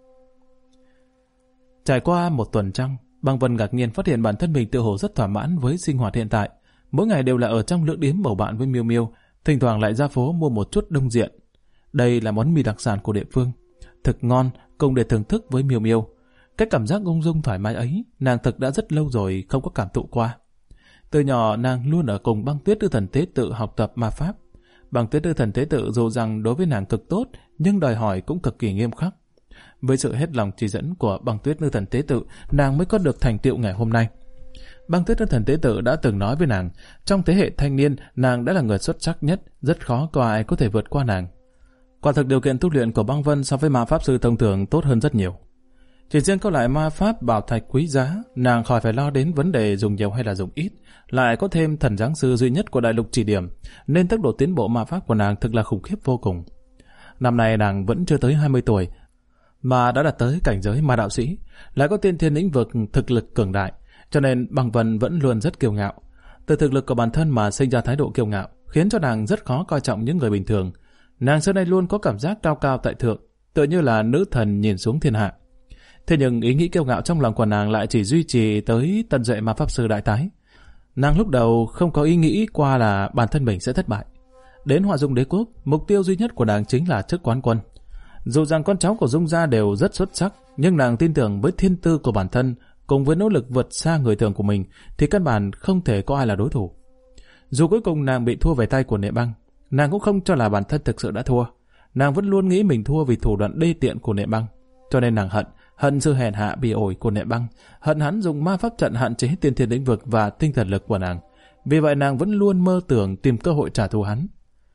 Trải qua một tuần trăng, Băng Vân ngạc nhiên phát hiện bản thân mình tựa hồ rất thỏa mãn với sinh hoạt hiện tại. Mỗi ngày đều là ở trong lữ điếm bầu bạn với Miêu Miêu, thỉnh thoảng lại ra phố mua một chút đông diện. Đây là món mì đặc sản của địa phương, thực ngon, cùng để thưởng thức với Miêu Miêu. Cái cảm giác ung dung thoải mái ấy, nàng thực đã rất lâu rồi không có cảm thụ qua. Từ nhỏ nàng luôn ở cùng Băng Tuyết Tư Thần Tế Tự học tập ma pháp. Băng Tuyết Tư Thần Tế Tự dù rằng đối với nàng cực tốt, nhưng đòi hỏi cũng cực kỳ nghiêm khắc. Với sự hết lòng chỉ dẫn của Băng Tuyết Tư Thần Tế Tự, nàng mới có được thành tựu ngày hôm nay. Băng Tuyết Tư Thần Tế Tự đã từng nói với nàng, trong thế hệ thanh niên, nàng đã là người xuất sắc nhất, rất khó có ai có thể vượt qua nàng. Quả thực điều kiện tu luyện của Băng Vân so với ma pháp sư thông thường tốt hơn rất nhiều. Chỉ riêng có lại ma pháp bảo thạch quý giá, nàng khỏi phải lo đến vấn đề dùng nhiều hay là dùng ít, lại có thêm thần giáng sư duy nhất của đại lục chỉ điểm, nên tốc độ tiến bộ ma pháp của nàng thực là khủng khiếp vô cùng. Năm nay nàng vẫn chưa tới 20 tuổi, mà đã đạt tới cảnh giới ma đạo sĩ, lại có tiên thiên lĩnh vực thực lực cường đại, cho nên Băng Vân vẫn luôn rất kiêu ngạo. Từ thực lực của bản thân mà sinh ra thái độ kiêu ngạo, khiến cho nàng rất khó coi trọng những người bình thường. Nàng xưa nay luôn có cảm giác cao cao tại thượng, tựa như là nữ thần nhìn xuống thiên hạ. Thế nhưng ý nghĩ kiêu ngạo trong lòng của nàng lại chỉ duy trì tới tận dậy ma pháp sư đại tái. Nàng lúc đầu không có ý nghĩ qua là bản thân mình sẽ thất bại. Đến Họa Dung Đế Quốc, mục tiêu duy nhất của nàng chính là chức quán quân. Dù rằng con cháu của Dung gia đều rất xuất sắc, nhưng nàng tin tưởng với thiên tư của bản thân, cùng với nỗ lực vượt xa người thường của mình, thì căn bản không thể có ai là đối thủ. Dù cuối cùng nàng bị thua về tay của Niệm Băng, nàng cũng không cho là bản thân thực sự đã thua. Nàng vẫn luôn nghĩ mình thua vì thủ đoạn đê tiện của Niệm Băng, cho nên nàng hận sự hèn hạ bỉ ổi của Niệm Băng, hận hắn dùng ma pháp trận hạn chế tiên thiên lĩnh vực và tinh thần lực của nàng. Vì vậy nàng vẫn luôn mơ tưởng tìm cơ hội trả thù hắn.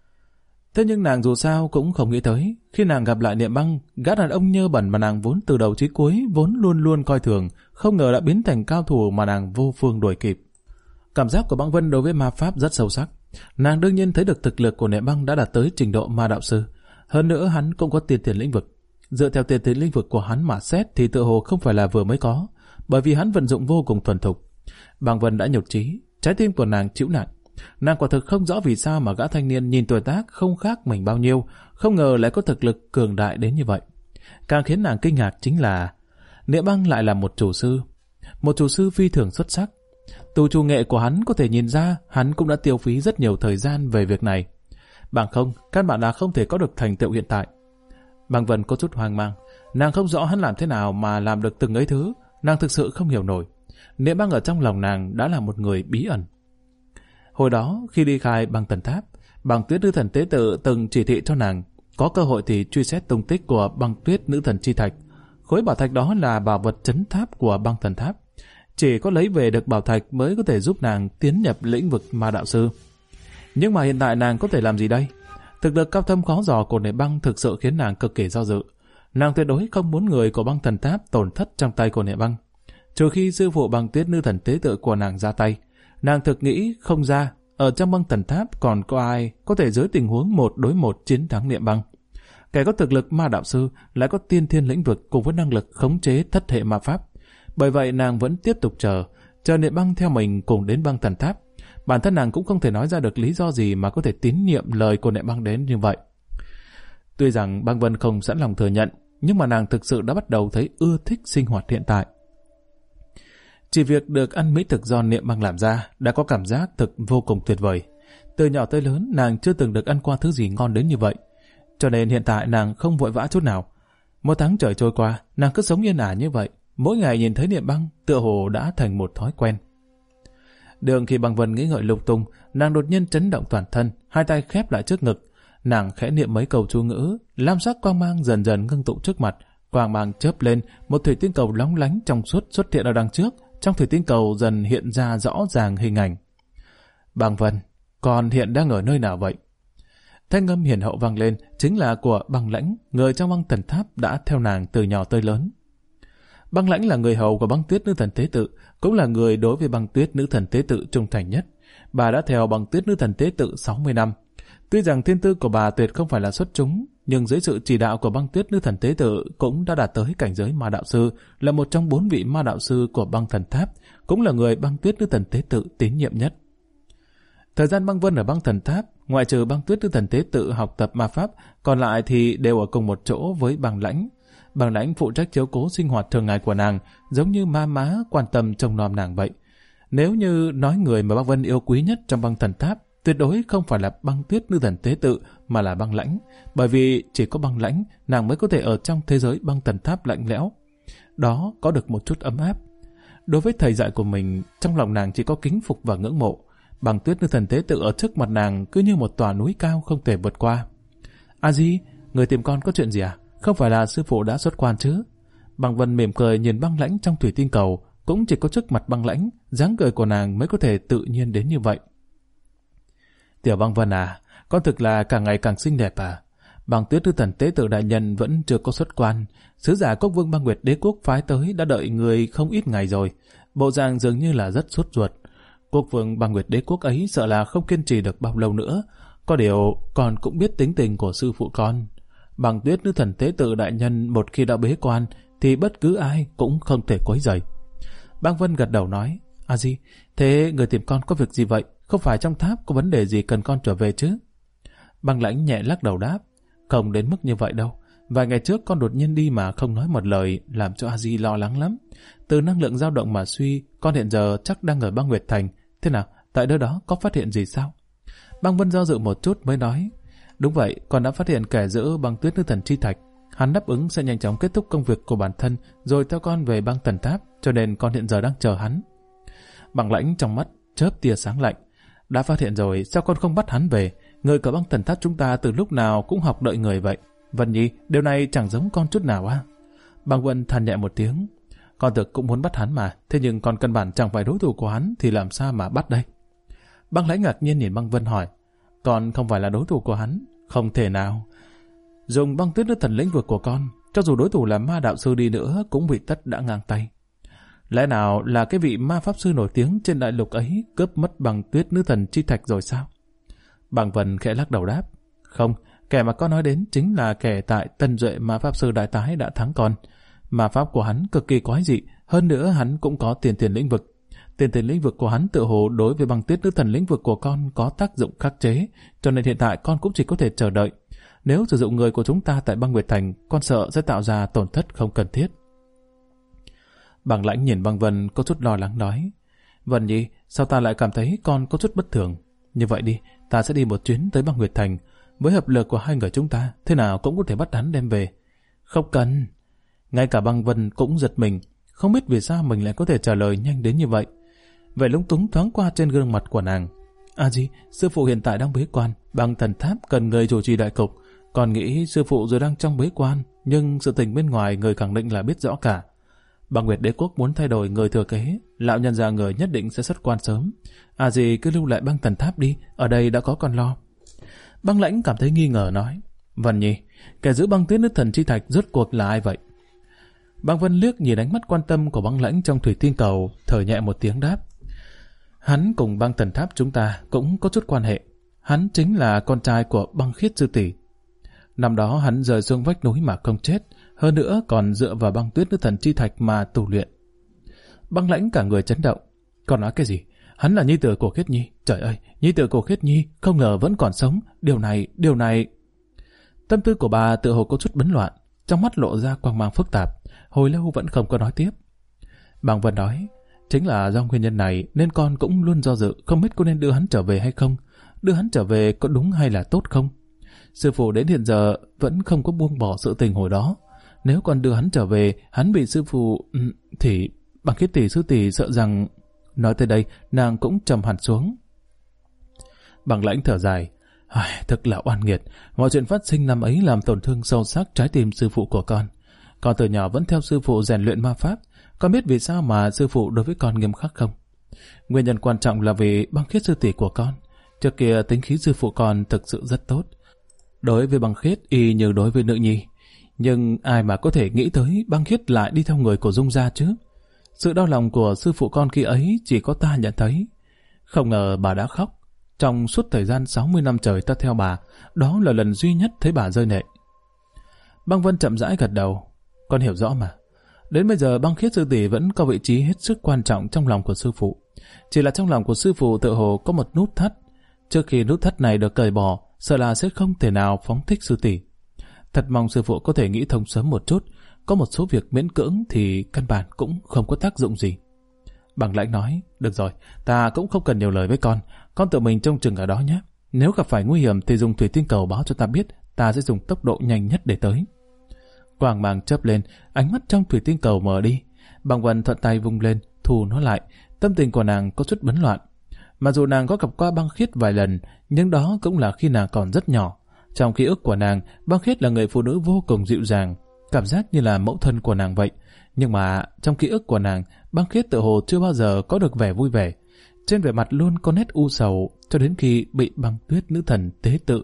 Thế nhưng nàng dù sao cũng không nghĩ tới, khi nàng gặp lại Niệm Băng, gã đàn ông nhơ bẩn mà nàng vốn từ đầu chí cuối vốn luôn luôn coi thường, không ngờ đã biến thành cao thủ mà nàng vô phương đuổi kịp. Cảm giác của Băng Vân đối với ma pháp rất sâu sắc. Nàng đương nhiên thấy được thực lực của Niệm Băng đã đạt tới trình độ ma đạo sư. Hơn nữa hắn cũng có tiên thiên lĩnh vực. Dựa theo tiên thiên lĩnh vực của hắn mà xét thì tựa hồ không phải là vừa mới có, bởi vì hắn vận dụng vô cùng thuần thục. Băng Vân đã nhụt chí, trái tim của nàng chịu nặng. Nàng quả thực không rõ vì sao mà gã thanh niên nhìn tuổi tác không khác mình bao nhiêu, không ngờ lại có thực lực cường đại đến như vậy. Càng khiến nàng kinh ngạc chính là Niệm Băng lại là một chủ sư phi thường xuất sắc. Từ chủ nghệ của hắn có thể nhìn ra hắn cũng đã tiêu phí rất nhiều thời gian về việc này. Bằng không, căn bản là không thể có được thành tựu hiện tại. Băng Vân có chút hoang mang, nàng không rõ hắn làm thế nào mà làm được từng ấy thứ, nàng thực sự không hiểu nổi. Niệm Băng ở trong lòng nàng đã là một người bí ẩn. Hồi đó, khi đi khai Băng Thần Tháp, Băng Tuyết Nữ Thần Tế Tự từng chỉ thị cho nàng có cơ hội thì truy xét tung tích của Băng Tuyết Nữ Thần Chi Thạch. Khối bảo thạch đó là bảo vật trấn tháp của Băng Thần Tháp. Chỉ có lấy về được bảo thạch mới có thể giúp nàng tiến nhập lĩnh vực ma đạo sư. Nhưng mà hiện tại nàng có thể làm gì đây? Thực lực cao thâm khó dò của Niệm Băng thực sự khiến nàng cực kỳ do dự. Nàng tuyệt đối không muốn người của băng thần tháp tổn thất trong tay của Niệm Băng. Trừ khi sư phụ Băng Tuyết nữ thần tế tự của nàng ra tay, nàng thực nghĩ không ra ở trong băng thần tháp còn có ai có thể dưới tình huống 1 đối 1 chiến thắng Niệm Băng. Kẻ có thực lực ma đạo sư lại có tiên thiên lĩnh vực cùng với năng lực khống chế thất hệ ma pháp. Bởi vậy nàng vẫn tiếp tục chờ Niệm Băng theo mình cùng đến băng thần tháp. Bản thân nàng cũng không thể nói ra được lý do gì mà có thể tín nhiệm lời của Niệm Băng đến như vậy. Tuy rằng Băng Vân không sẵn lòng thừa nhận, nhưng mà nàng thực sự đã bắt đầu thấy ưa thích sinh hoạt hiện tại. Chỉ việc được ăn mỹ thực do Niệm Băng làm ra đã có cảm giác thực vô cùng tuyệt vời. Từ nhỏ tới lớn nàng chưa từng được ăn qua thứ gì ngon đến như vậy. Cho nên hiện tại nàng không vội vã chút nào. 1 tháng trời trôi qua, nàng cứ sống yên ả như vậy. Mỗi ngày nhìn thấy Niệm Băng tựa hồ đã thành một thói quen. Đường khi Băng Vân nghĩ ngợi lung tung, nàng đột nhiên chấn động toàn thân, 2 tay khép lại trước ngực. Nàng khẽ niệm mấy câu chú ngữ, lam sắc quang mang dần dần ngưng tụ trước mặt. Quang mang chớp lên, một thủy tinh cầu lóng lánh trong suốt xuất hiện ở đằng trước. Trong thủy tinh cầu dần hiện ra rõ ràng hình ảnh. Băng Vân, con hiện đang ở nơi nào vậy? Thanh âm hiền hậu vang lên, chính là của Băng Lãnh, người trong băng thần tháp đã theo nàng từ nhỏ tới lớn. Băng Lãnh là người hầu của Băng Tuyết nữ thần tế tự, cũng là người đối với Băng Tuyết nữ thần tế tự trung thành nhất. Bà đã theo Băng Tuyết nữ thần tế tự 60 năm. Tuy rằng thiên tư của bà tuyệt không phải là xuất chúng, nhưng dưới sự chỉ đạo của Băng Tuyết nữ thần tế tự cũng đã đạt tới cảnh giới ma đạo sư, là một trong 4 vị ma đạo sư của băng thần tháp, cũng là người Băng Tuyết nữ thần tế tự tín nhiệm nhất. Thời gian Băng Vân ở băng thần tháp, ngoại trừ Băng Tuyết nữ thần tế tự học tập ma pháp, còn lại thì đều ở cùng một chỗ với Băng Lãnh. Băng Lãnh phụ trách chiếu cố sinh hoạt thường ngày của nàng, giống như ma má quan tâm trông nom nàng vậy. Nếu như nói người mà Băng Vân yêu quý nhất trong băng thần tháp, tuyệt đối không phải là Băng Tuyết nữ thần tế tự mà là Băng Lãnh, bởi vì chỉ có Băng Lãnh nàng mới có thể ở trong thế giới băng thần tháp lạnh lẽo đó có được một chút ấm áp. Đối với thầy dạy của mình, trong lòng nàng chỉ có kính phục và ngưỡng mộ. Băng Tuyết nữ thần tế tự ở trước mặt nàng cứ như một tòa núi cao không thể vượt qua. A Di, người tìm con có chuyện gì à? Không phải là sư phụ đã xuất quan chứ? Băng Vân mỉm cười nhìn Băng Lãnh trong thủy tinh cầu, cũng chỉ có trước mặt Băng Lãnh, dáng cười của nàng mới có thể tự nhiên đến như vậy. Tiểu Băng Vân à, con thực là càng ngày càng xinh đẹp à? Băng Tuyết nữ thần tế tự đại nhân vẫn chưa có xuất quan. Sứ giả Cốc Vương Băng Nguyệt Đế quốc phái tới đã đợi người không ít ngày rồi. Bộ dạng dường như là rất sốt ruột. Quốc vương Băng Nguyệt Đế quốc ấy sợ là không kiên trì được bao lâu nữa. Có điều con cũng biết tính tình của sư phụ con. Băng Tuyết nữ thần tế tự đại nhân một khi đã bế quan thì bất cứ ai cũng không thể quấy rầy. Băng Vân gật đầu nói, A Di, thế người tìm con có việc gì vậy? Không phải trong tháp có vấn đề gì cần con trở về chứ? Băng Lãnh nhẹ lắc đầu đáp, không đến mức như vậy đâu. Vài ngày trước con đột nhiên đi mà không nói một lời, làm cho A Di lo lắng lắm. Từ năng lượng dao động mà suy, con hiện giờ chắc đang ở băng Nguyệt Thành. Thế nào, tại nơi đó có phát hiện gì sao? Băng Vân do dự một chút mới nói, đúng vậy, con đã phát hiện kẻ giữ Băng Tuyết nữ thần chi thạch. Hắn đáp ứng sẽ nhanh chóng kết thúc công việc của bản thân rồi theo con về băng thần tháp, cho nên con hiện giờ đang chờ hắn. Băng Lãnh trong mắt chớp tia sáng lạnh. Đã phát hiện rồi, sao con không bắt hắn về? Người của băng thần tháp chúng ta từ lúc nào cũng học đợi người vậy. Vân Nhi, điều này chẳng giống con chút nào á. Băng Vân than nhẹ một tiếng. Con thực cũng muốn bắt hắn mà, thế nhưng con căn bản chẳng phải đối thủ của hắn thì làm sao mà bắt đây? Băng Lãnh ngạc nhiên nhìn Băng Vân hỏi, con không phải là đối thủ của hắn? Không thể nào. Dùng Băng Tuyết nữ thần lĩnh vực của con, cho dù đối thủ là ma đạo sư đi nữa cũng bị tất đã ngang tay. Lẽ nào là cái vị ma pháp sư nổi tiếng trên đại lục ấy cướp mất Băng Tuyết nữ thần chi thạch rồi sao? Băng Vân khẽ lắc đầu đáp, không, kẻ mà con nói đến chính là kẻ tại Tân Duệ ma pháp sư đại tái đã thắng con. Ma pháp của hắn cực kỳ quái dị, hơn nữa hắn cũng có tiền lĩnh vực. Tiền lĩnh vực của hắn tự hồ đối với Băng Tuyết nữ thần lĩnh vực của con có tác dụng khắc chế, cho nên hiện tại con cũng chỉ có thể chờ đợi. Nếu sử dụng người của chúng ta tại băng Nguyệt Thành, con sợ sẽ tạo ra tổn thất không cần thiết. Băng Lãnh nhìn Băng Vân có chút lo lắng nói, Vân Nhi, sao ta lại cảm thấy con có chút bất thường? Như vậy đi, ta sẽ đi một chuyến tới băng Nguyệt Thành. Với hợp lực của hai người chúng ta, thế nào cũng có thể bắt hắn đem về. Không cần. Ngay cả Băng Vân cũng giật mình, không biết vì sao mình lại có thể trả lời nhanh đến như vậy. Vẻ lúng túng thoáng qua trên gương mặt của nàng. A Di, sư phụ hiện tại đang bế quan, băng thần tháp cần người chủ trì đại cục. Còn nghĩ sư phụ rồi đang trong bế quan, nhưng sự tình bên ngoài người khẳng định là biết rõ cả. Băng Nguyệt Đế quốc muốn thay đổi người thừa kế, lão nhân già người nhất định sẽ xuất quan sớm. A Di cứ lưu lại băng thần tháp đi, ở đây đã có con lo. Băng Lãnh cảm thấy nghi ngờ nói, Vân Nhi, Kẻ giữ băng tuyết nữ thần chi thạch rốt cuộc là ai vậy? Băng Vân liếc nhìn ánh mắt quan tâm của Băng Lãnh trong thủy tinh cầu, thở nhẹ một tiếng đáp. Hắn cùng Băng Thần Tháp chúng ta cũng có chút quan hệ. Hắn chính là con trai của Băng Khiết sư tỷ. Năm đó hắn rời xuống vách núi mà không chết, hơn nữa còn dựa vào băng tuyết nữ thần chi thạch mà tu luyện. Băng Lãnh cả người chấn động. Còn nói cái gì? Hắn là nhi tử của Khiết Nhi. Trời ơi, nhi tử của Khiết Nhi không ngờ vẫn còn sống. Điều này... Tâm tư của bà tự hồ có chút bấn loạn, trong mắt lộ ra quang mang phức tạp, hồi lâu vẫn không có nói tiếp. Băng Vân nói, chính là do nguyên nhân này nên con cũng luôn do dự, không biết có nên đưa hắn trở về hay không, đưa hắn trở về có đúng hay là tốt không. Sư phụ đến hiện giờ vẫn không có buông bỏ sự tình hồi đó. Nếu con đưa hắn trở về, hắn bị sư phụ... thì Băng Khiết tỷ sư tỷ sợ rằng... Nói tới đây, nàng cũng trầm hẳn xuống. Băng Lãnh thở dài. Thật là oan nghiệt. Mọi chuyện phát sinh năm ấy làm tổn thương sâu sắc trái tim sư phụ của con. Con từ nhỏ vẫn theo sư phụ rèn luyện ma pháp. Con biết vì sao mà sư phụ đối với con nghiêm khắc không? Nguyên nhân quan trọng là vì Băng Khiết sư tỷ của con. Trước kia tính khí sư phụ con thực sự rất tốt. Đối với Băng Khiết y như đối với nữ nhi. Nhưng ai mà có thể nghĩ tới Băng Khiết lại đi theo người của Dung gia chứ? Sự đau lòng của sư phụ con khi ấy chỉ có ta nhận thấy. Không ngờ bà đã khóc. Trong suốt thời gian 60 năm trời ta theo bà, đó là lần duy nhất thấy bà rơi lệ. Băng Vân chậm rãi gật đầu. Con hiểu rõ mà. Đến bây giờ Băng Khiết sư tỷ vẫn có vị trí hết sức quan trọng trong lòng của sư phụ. Chỉ là trong lòng của sư phụ tự hồ có một nút thắt. Trước khi nút thắt này được cởi bỏ, sợ là sẽ không thể nào phóng thích sư tỷ. Thật mong sư phụ có thể nghĩ thông sớm một chút. Có một số việc miễn cưỡng thì căn bản cũng không có tác dụng gì. Băng Lãnh nói, được rồi, ta cũng không cần nhiều lời với con tự mình trông chừng ở đó nhé. Nếu gặp phải nguy hiểm thì dùng thủy tinh cầu báo cho ta biết, ta sẽ dùng tốc độ nhanh nhất để tới. Quang mang chớp lên, ánh mắt trong thủy tinh cầu mở đi. Băng Vân thuận tay vung lên, thu nó lại. Tâm tình của nàng có chút bấn loạn. Mặc dù nàng có gặp qua Băng Khiết vài lần, nhưng đó cũng là khi nàng còn rất nhỏ. Trong ký ức của nàng, Băng Khiết là người phụ nữ vô cùng dịu dàng, cảm giác như là mẫu thân của nàng vậy. Nhưng mà trong ký ức của nàng, Băng Khiết tự hồ chưa bao giờ có được vẻ vui vẻ. Trên vẻ mặt luôn có nét u sầu cho đến khi bị băng tuyết nữ thần tế tự.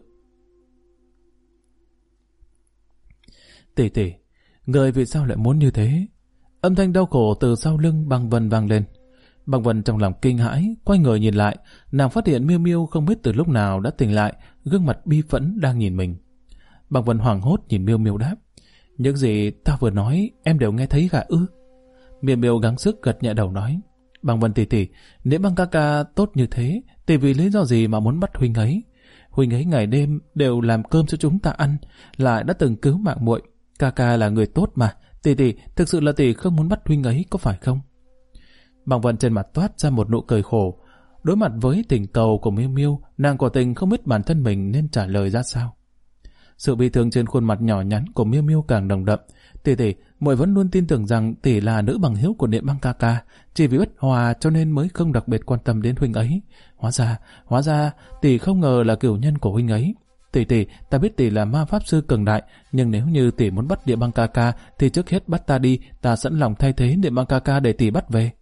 Tỷ, người vì sao lại muốn như thế? Âm thanh đau khổ từ sau lưng Băng Vân vang lên. Băng Vân trong lòng kinh hãi, quay người nhìn lại, nàng phát hiện Miêu Miêu không biết từ lúc nào đã tỉnh lại, gương mặt bi phẫn đang nhìn mình. Băng Vân hoảng hốt nhìn Miêu Miêu đáp, những gì ta vừa nói em đều nghe thấy cả ư? Miêu Miêu gắng sức gật nhẹ đầu nói, Băng Vân tỷ, nếu Băng ca ca tốt như thế, thì vì lý do gì mà muốn bắt huynh ấy? Huynh ấy ngày đêm đều làm cơm cho chúng ta ăn, lại đã từng cứu mạng muội. Ca ca là người tốt mà, tỷ, thực sự là tỷ không muốn bắt huynh ấy có phải không? Băng Vân trên mặt toát ra một nụ cười khổ. Đối mặt với tình cầu của Miêu Miêu, nàng quả tình không biết bản thân mình nên trả lời ra sao. Sự bi thương trên khuôn mặt nhỏ nhắn của Miêu Miêu càng nồng đậm. Tỷ, muội vẫn luôn tin tưởng rằng tỷ là nữ bằng hữu của Niệm Băng ca ca, chỉ vì bất hòa cho nên mới không đặc biệt quan tâm đến huynh ấy. Hóa ra tỷ không ngờ là cửu nhân của huynh ấy. Tỷ, ta biết tỷ là ma pháp sư cường đại, nhưng nếu như tỷ muốn bắt Niệm Băng ca ca thì trước hết bắt ta đi, ta sẵn lòng thay thế Niệm Băng ca ca để tỷ bắt về.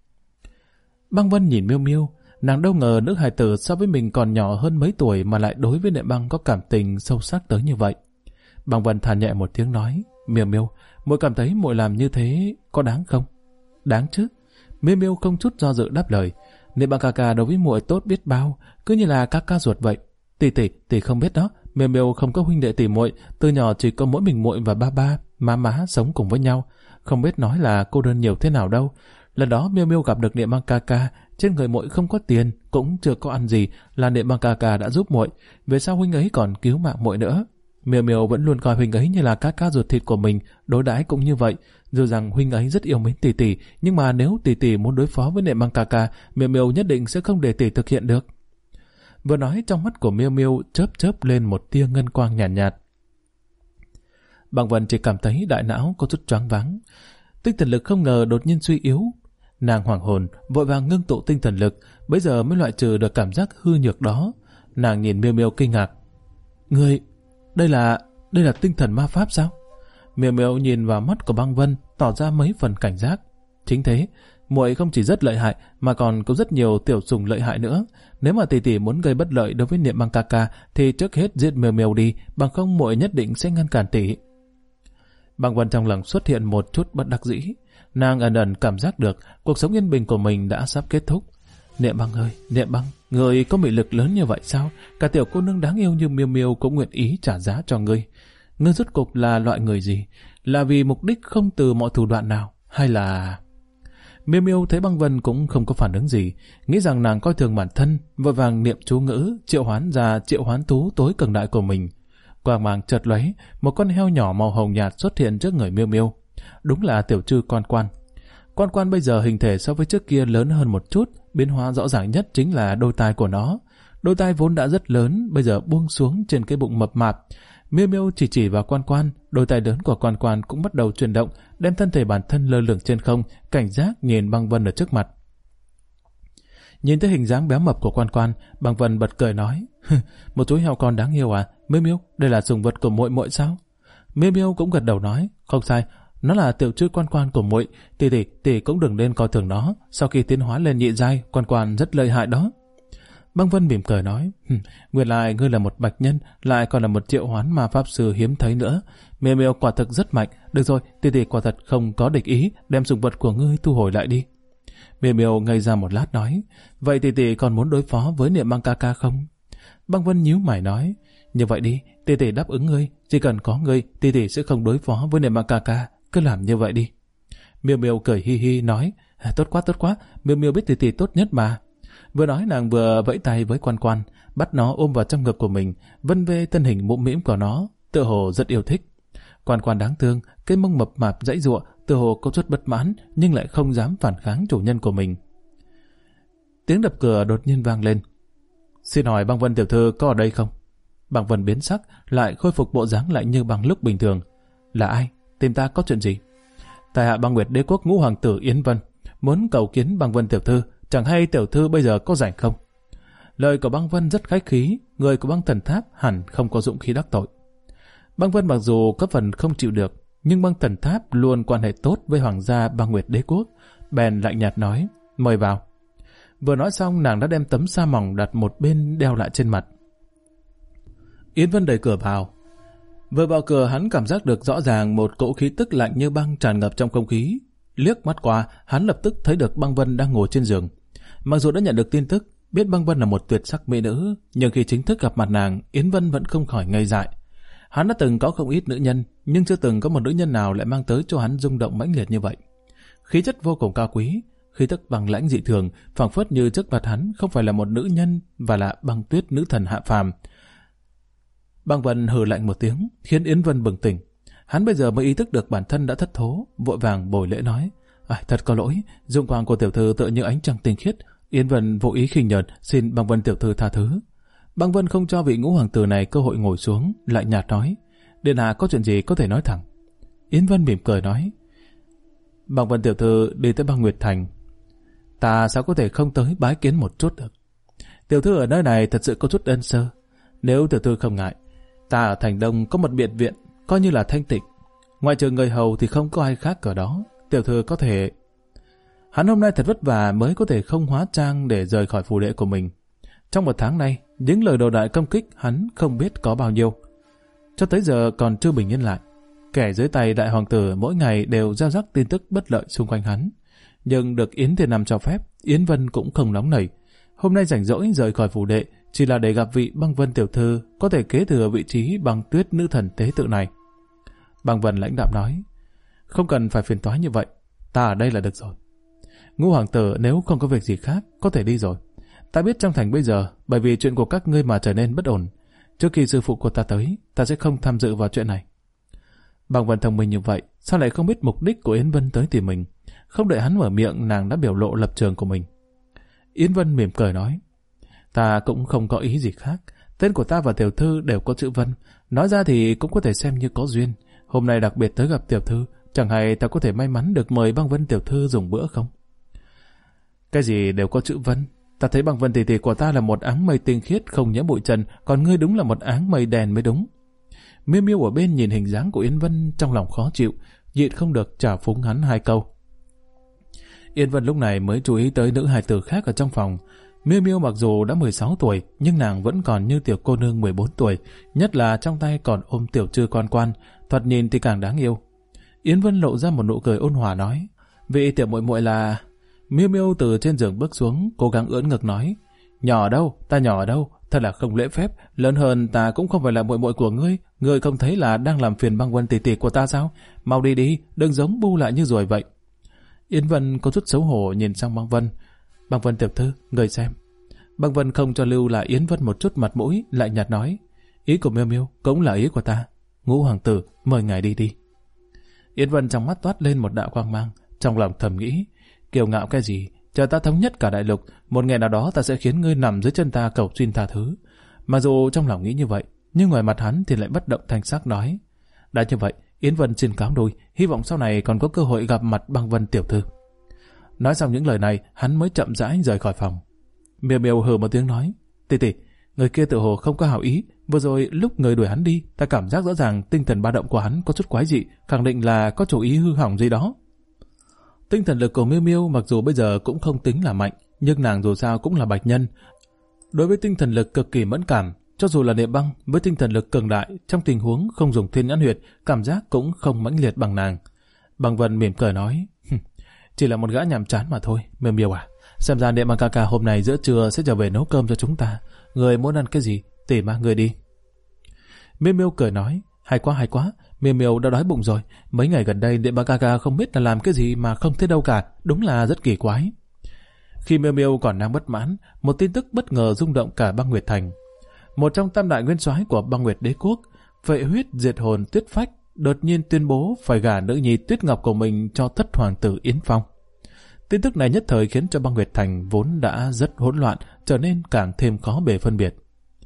Băng Vân nhìn Miêu Miêu, nàng đâu ngờ nữ hài tử so với mình còn nhỏ hơn mấy tuổi mà lại đối với Niệm Băng có cảm tình sâu sắc tới như vậy. Băng Vân thản nhẹ một tiếng nói, Miêu, muội cảm thấy muội làm như thế có đáng không? Đáng chứ. Miêu không chút do dự đáp lời, Niệm Băng ca ca đối với muội tốt biết bao, cứ như là các ca ruột vậy. Tỷ không biết đó, Miêu không có huynh đệ tỷ muội, từ nhỏ chỉ có mỗi mình muội và ba, má sống cùng với nhau, không biết nói là cô đơn nhiều thế nào đâu. Lần đó Miêu gặp được Niệm Băng ca ca, trên người muội không có tiền, cũng chưa có ăn gì, là Niệm Băng ca ca đã giúp muội. Về sau huynh ấy còn cứu mạng muội nữa. Miêu vẫn luôn coi huynh ấy như là các ca ruột thịt của mình, đối đãi cũng như vậy. Dù rằng huynh ấy rất yêu mến tỷ, nhưng mà nếu tỷ muốn đối phó với Niệm Băng ca ca, Miêu nhất định sẽ không để tỷ thực hiện được. Vừa nói trong mắt của Miêu chớp lên một tia ngân quang nhạt. Băng Vân chỉ cảm thấy đại não có chút choáng váng, tinh thần lực không ngờ đột nhiên suy yếu. Nàng hoảng hồn, vội vàng ngưng tụ tinh thần lực, bây giờ mới loại trừ được cảm giác hư nhược đó. Nàng nhìn Miêu kinh ngạc, ngươi, đây là tinh thần ma pháp sao? Miêu nhìn vào mắt của Băng Vân, tỏ ra mấy phần cảnh giác. Chính thế, muội không chỉ rất lợi hại mà còn có rất nhiều tiểu sủng lợi hại nữa. Nếu mà tỷ tỷ muốn gây bất lợi đối với Niệm Băng ca ca thì trước hết giết Miêu Miêu đi, bằng không muội nhất định sẽ ngăn cản tỷ. Băng Vân trong lòng xuất hiện một chút bất đắc dĩ. Nàng ẩn ẩn cảm giác được cuộc sống yên bình của mình đã sắp kết thúc. Niệm Băng ơi, Niệm Băng, người có mị lực lớn như vậy sao? Cả tiểu cô nương đáng yêu như Miêu Miêu cũng nguyện ý trả giá cho ngươi. Ngươi rốt cục là loại người gì? Là vì mục đích không từ mọi thủ đoạn nào? Hay là... Miêu Miêu thấy Băng Vân cũng không có phản ứng gì, nghĩ rằng nàng coi thường bản thân, vội vàng niệm chú ngữ, triệu hoán ra triệu hoán thú tối cường đại của mình. Quang mang chợt lóe, một con heo nhỏ màu hồng nhạt xuất hiện trước người Miêu Miêu. Đúng là tiểu trư Quan Quan. Quan Quan bây giờ hình thể so với trước kia lớn hơn một chút, biến hóa rõ ràng nhất chính là đôi tai của nó. Đôi tai vốn đã rất lớn, bây giờ buông xuống trên cái bụng mập mạp. Miêu Miêu chỉ vào Quan Quan, đôi tai lớn của Quan Quan cũng bắt đầu chuyển động, đem thân thể bản thân lơ lửng trên không, cảnh giác nhìn Băng Vân ở trước mặt. Nhìn thấy hình dáng béo mập của Quan Quan, Băng Vân bật cười nói: "Một chú heo con đáng yêu à? Miêu Miêu, đây là sủng vật của muội muội sao?" Miêu Miêu cũng gật đầu nói: "Không sai, nó là tiểu trư Quan Quan của muội, tỷ cũng đừng nên coi thường nó, sau khi tiến hóa lên nhị giai, Quan Quan rất lợi hại đó." Băng Vân mỉm cười nói: "Nguyên lai ngươi là một bạch nhân, lại còn là một triệu hoán ma pháp sư hiếm thấy nữa. Miêu Miêu quả thực rất mạnh. Được rồi, tỷ quả thật không có địch ý, đem sủng vật của ngươi thu hồi lại đi." Miêu Miêu ngây ra một lát nói: "Vậy tỷ còn muốn đối phó với Niệm Băng ca ca không?" Băng Vân nhíu mày nói: "Như vậy đi, tỷ đáp ứng ngươi, chỉ cần có ngươi, tỷ sẽ không đối phó với Niệm Băng ca ca, cứ làm như vậy đi." Miêu Miêu cười hi hi nói: tốt quá, Miêu Miêu biết tỷ tốt nhất mà." Vừa nói nàng vừa vẫy tay với Quan Quan, bắt nó ôm vào trong ngực của mình, vân vê thân hình mũm mĩm của nó, tựa hồ rất yêu thích. Quan Quan đáng thương, cái mông mập mạp giãy giụa, tựa hồ có chút bất mãn, nhưng lại không dám phản kháng chủ nhân của mình. Tiếng đập cửa đột nhiên vang lên. "Xin hỏi Băng Vân tiểu thư có ở đây không?" Băng Vân biến sắc, lại khôi phục bộ dáng lạnh như băng lúc bình thường. "Là ai? Tìm ta có chuyện gì?" "Tại hạ Băng Nguyệt Đế quốc ngũ hoàng tử Yến Vân, muốn cầu kiến Băng Vân tiểu thư, chẳng hay tiểu thư bây giờ có rảnh không?" Lời của Băng Vân rất khách khí, người của Băng Thần Tháp hẳn không có dũng khí đắc tội. Băng Vân mặc dù có phần không chịu được, nhưng Băng Thần Tháp luôn quan hệ tốt với hoàng gia Băng Nguyệt Đế quốc, bèn lạnh nhạt nói: "Mời vào." Vừa nói xong, nàng đã đem tấm sa mỏng đặt một bên đeo lại trên mặt. Yến Vân đẩy cửa vào. Vừa vào cửa, hắn cảm giác được rõ ràng một cỗ khí tức lạnh như băng tràn ngập trong không khí. Liếc mắt qua, hắn lập tức thấy được Băng Vân đang ngồi trên giường. Mặc dù đã nhận được tin tức, biết Băng Vân là một tuyệt sắc mỹ nữ, nhưng khi chính thức gặp mặt nàng, Yến Vân vẫn không khỏi ngây dại. Hắn đã từng có không ít nữ nhân, nhưng chưa từng có một nữ nhân nào lại mang tới cho hắn rung động mãnh liệt như vậy. Khí chất vô cùng cao quý, khí tức băng lãnh dị thường, phảng phất như trước mặt hắn không phải là một nữ nhân, và là Băng Tuyết nữ thần hạ phàm. Băng Vân hừ lạnh một tiếng, khiến Yến Vân bừng tỉnh. Hắn bây giờ mới ý thức được bản thân đã thất thố, vội vàng bồi lễ nói: "Thật có lỗi, dung quang của tiểu thư tựa như ánh trăng tinh khiết." Yến Vân vô ý khinh nhờn, xin Băng Vân tiểu thư tha thứ. Băng Vân không cho vị ngũ hoàng tử này cơ hội ngồi xuống, lại nhạt nói: "Điện hạ có chuyện gì có thể nói thẳng." Yến Vân mỉm cười nói: "Băng Vân tiểu thư đi tới Băng Nguyệt Thành, ta sao có thể không tới bái kiến một chút được? Tiểu thư ở nơi này thật sự có chút đơn sơ. Nếu tiểu thư không ngại, ta ở thành Đông có một biệt viện, coi như là thanh tịnh. Ngoại trừ người hầu thì không có ai khác ở đó. Tiểu thư có thể..." Hắn hôm nay thật vất vả mới có thể không hóa trang để rời khỏi phủ đệ của mình. Trong một tháng nay, những lời đồ đại công kích hắn không biết có bao nhiêu. Cho tới giờ còn chưa bình yên lại. Kẻ dưới tay đại hoàng tử mỗi ngày đều gieo rắc tin tức bất lợi xung quanh hắn. Nhưng được Yến Thiên Nam cho phép, Yến Vân cũng không nóng nảy. Hôm nay rảnh rỗi rời khỏi phủ đệ chỉ là để gặp vị Băng Vân tiểu thư có thể kế thừa vị trí Băng Tuyết nữ thần tế tự này. Băng Vân lãnh đạm nói: "Không cần phải phiền toái như vậy, ta ở đây là được rồi. Ngũ hoàng tử nếu không có việc gì khác có thể đi rồi. Ta biết trong thành bây giờ bởi vì chuyện của các ngươi mà trở nên bất ổn. Trước khi sư phụ của ta tới, ta sẽ không tham dự vào chuyện này." Băng Vân thông minh như vậy, sao lại không biết mục đích của Yến Vân tới tìm mình? Không đợi hắn mở miệng, nàng đã biểu lộ lập trường của mình. Yến Vân mỉm cười nói: "Ta cũng không có ý gì khác. Tên của ta và tiểu thư đều có chữ Vân. Nói ra thì cũng có thể xem như có duyên. Hôm nay đặc biệt tới gặp tiểu thư, chẳng hay ta có thể may mắn được mời Băng Vân tiểu thư dùng bữa không?" "Cái gì đều có chữ Vân? Ta thấy Băng Vân tỷ tỷ của ta là một áng mây tinh khiết không nhiễm bụi trần, còn ngươi đúng là một áng mây đèn mới đúng." Miêu Miêu ở bên nhìn hình dáng của Yến Vân trong lòng khó chịu, nhịn không được chà phúng hắn hai câu. Yến Vân lúc này mới chú ý tới nữ hài tử khác ở trong phòng. Miêu Miêu mặc dù đã 16 tuổi, nhưng nàng vẫn còn như tiểu cô nương 14 tuổi, nhất là trong tay còn ôm tiểu trư con quan, thoạt nhìn thì càng đáng yêu. Yến Vân lộ ra một nụ cười ôn hòa nói, vị tiểu muội muội là... Miêu Miêu từ trên giường bước xuống, cố gắng ưỡn ngực nói, nhỏ ở đâu, ta nhỏ ở đâu, thật là không lễ phép, lớn hơn ta cũng không phải là muội muội của ngươi không thấy là đang làm phiền Băng Vân tỷ tỷ của ta sao? Mau đi đi, đừng giống bu lại như ruồi vậy. Yến Vân có chút xấu hổ nhìn sang Băng Vân. Băng Vân tiểu thư, người xem. Băng Vân không cho lưu lại Yến Vân một chút mặt mũi, lại nhạt nói, ý của Miêu Miêu cũng là ý của ta. Ngũ hoàng tử, mời ngài đi đi. Yến Vân trong mắt toát lên một đạo quang mang, trong lòng thầm nghĩ, kiêu ngạo cái gì, chờ ta thống nhất cả đại lục, một ngày nào đó ta sẽ khiến ngươi nằm dưới chân ta cầu xin tha thứ. Mà dù trong lòng nghĩ như vậy, nhưng ngoài mặt hắn thì lại bất động thanh sắc nói, đã như vậy, Yến Vân xin cáo đôi, hy vọng sau này còn có cơ hội gặp mặt Băng Vân tiểu thư. Nói xong những lời này, hắn mới chậm rãi rời khỏi phòng. Miêu Miêu hừ một tiếng nói, tỷ tỷ, người kia tự hồ không có hảo ý, vừa rồi lúc người đuổi hắn đi, ta cảm giác rõ ràng tinh thần ba động của hắn có chút quái dị, khẳng định là có chủ ý hư hỏng gì đó. Tinh thần lực của Miêu Miêu mặc dù bây giờ cũng không tính là mạnh, nhưng nàng dù sao cũng là bạch nhân. Đối với tinh thần lực cực kỳ mẫn cảm, cho dù là Niệm Băng với tinh thần lực cường đại, trong tình huống không dùng thiên nhãn huyệt, cảm giác cũng không mãnh liệt bằng nàng. Băng Vân mỉm cười nói, chỉ là một gã nhàm chán mà thôi. Miêu Miêu à, xem ra Niệm Băng ca ca hôm nay giữa trưa sẽ trở về nấu cơm cho chúng ta. Người muốn ăn cái gì, tỉ mang người đi. Miêu Miêu cười nói, hay quá, Miêu Miêu đã đói bụng rồi. Mấy ngày gần đây Niệm Băng ca ca không biết là làm cái gì mà không thấy đâu cả, đúng là rất kỳ quái. Khi Miêu Miêu còn đang bất mãn, một tin tức bất ngờ rung động cả Băng Nguyệt Thành. Một trong tam đại nguyên soái của Băng Nguyệt Đế quốc, Phệ Huyết Diệt Hồn Tuyết Phách, đột nhiên tuyên bố phải gả nữ nhi Tuyết Ngọc của mình cho thất hoàng tử Yến Phong. Tin tức này nhất thời khiến cho Băng Nguyệt Thành vốn đã rất hỗn loạn trở nên càng thêm khó bề phân biệt.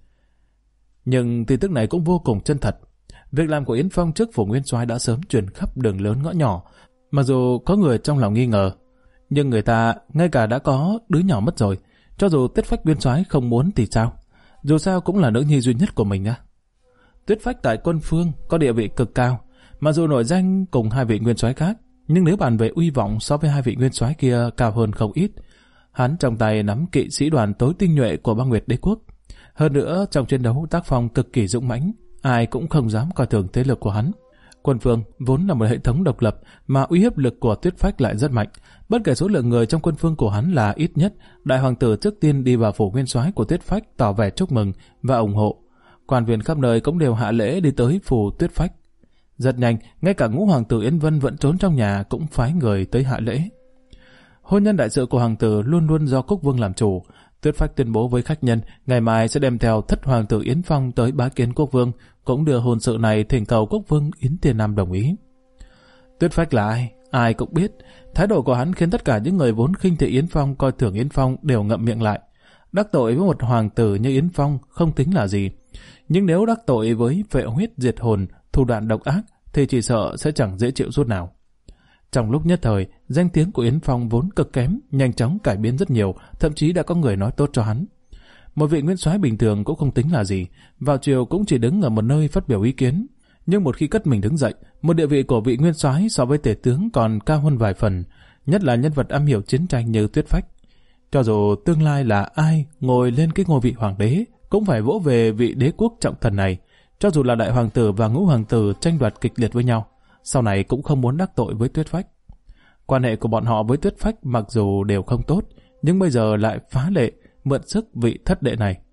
Nhưng tin tức này cũng vô cùng chân thật. Việc làm của Yến Phong trước phủ nguyên soái đã sớm truyền khắp đường lớn ngõ nhỏ. Mặc dù có người trong lòng nghi ngờ, nhưng người ta ngay cả đã có đứa nhỏ mất rồi, cho dù Tuyết Phách nguyên soái không muốn thì sao? Dù sao cũng là nữ nhi duy nhất của mình á. Tuyết Phách tại quân phương có địa vị cực cao, mà dù nổi danh cùng hai vị nguyên soái khác, nhưng nếu bàn về uy vọng so với hai vị nguyên soái kia cao hơn không ít. Hắn trong tay nắm kỵ sĩ đoàn tối tinh nhuệ của Băng Nguyệt Đế quốc. Hơn nữa trong chiến đấu tác phong cực kỳ dũng mãnh, ai cũng không dám coi thường thế lực của hắn. Quân phương vốn là một hệ thống độc lập, mà uy hiếp lực của Tuyết Phách lại rất mạnh. Bất kể số lượng người trong quân phương của hắn là ít nhất, đại hoàng tử trước tiên đi vào phủ nguyên soái của Tuyết Phách tỏ vẻ chúc mừng và ủng hộ. Quan viên khắp nơi cũng đều hạ lễ đi tới phủ Tuyết Phách. Rất nhanh, ngay cả ngũ hoàng tử Yến Vân vẫn trốn trong nhà cũng phái người tới hạ lễ. Hôn nhân đại sự của hoàng tử luôn luôn do Quốc Vương làm chủ. Tuyết Phách tuyên bố với khách nhân ngày mai sẽ đem theo thất hoàng tử Yến Phong tới bái kiến Quốc Vương, cũng đưa hôn sự này thỉnh cầu Quốc Vương Yến Thiên Nam đồng ý. Tuyết Phách là ai? Ai cũng biết. Thái độ của hắn khiến tất cả những người vốn khinh thị Yến Phong coi thường Yến Phong đều ngậm miệng lại. Đắc tội với một hoàng tử như Yến Phong không tính là gì, nhưng nếu đắc tội với Phệ Huyết Diệt Hồn, thủ đoạn độc ác thì chỉ sợ sẽ chẳng dễ chịu chút nào. Trong lúc nhất thời, danh tiếng của Yến Phong vốn cực kém, nhanh chóng cải biến rất nhiều, thậm chí đã có người nói tốt cho hắn. Một vị nguyên soái bình thường cũng không tính là gì, vào chiều cũng chỉ đứng ở một nơi phát biểu ý kiến. Nhưng một khi cất mình đứng dậy, một địa vị của vị nguyên soái so với tể tướng còn cao hơn vài phần, nhất là nhân vật am hiểu chiến tranh như Tuyết Phách. Cho dù tương lai là ai ngồi lên cái ngôi vị hoàng đế, cũng phải vỗ về vị đế quốc trọng thần này. Cho dù là đại hoàng tử và ngũ hoàng tử tranh đoạt kịch liệt với nhau, sau này cũng không muốn đắc tội với Tuyết Phách. Quan hệ của bọn họ với Tuyết Phách mặc dù đều không tốt, nhưng bây giờ lại phá lệ, mượn sức vị thất đệ này.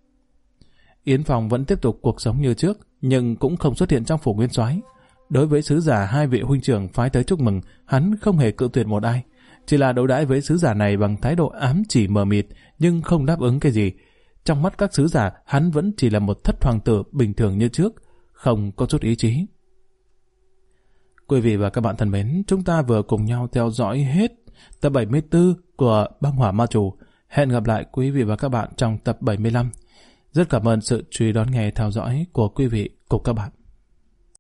Yến Phong vẫn tiếp tục cuộc sống như trước, nhưng cũng không xuất hiện trong phủ nguyên soái. Đối với sứ giả hai vị huynh trưởng phái tới chúc mừng, hắn không hề cự tuyệt một ai, chỉ là đối đãi với sứ giả này bằng thái độ ám chỉ mờ mịt, nhưng không đáp ứng cái gì. Trong mắt các sứ giả, hắn vẫn chỉ là một thất hoàng tử bình thường như trước, không có chút ý chí. Quý vị và các bạn thân mến, chúng ta vừa cùng nhau theo dõi hết tập 74 của Băng Hỏa Ma Chủ. Hẹn gặp lại quý vị và các bạn trong tập 75. Rất cảm ơn sự chú ý đón nghe theo dõi của quý vị cùng các bạn.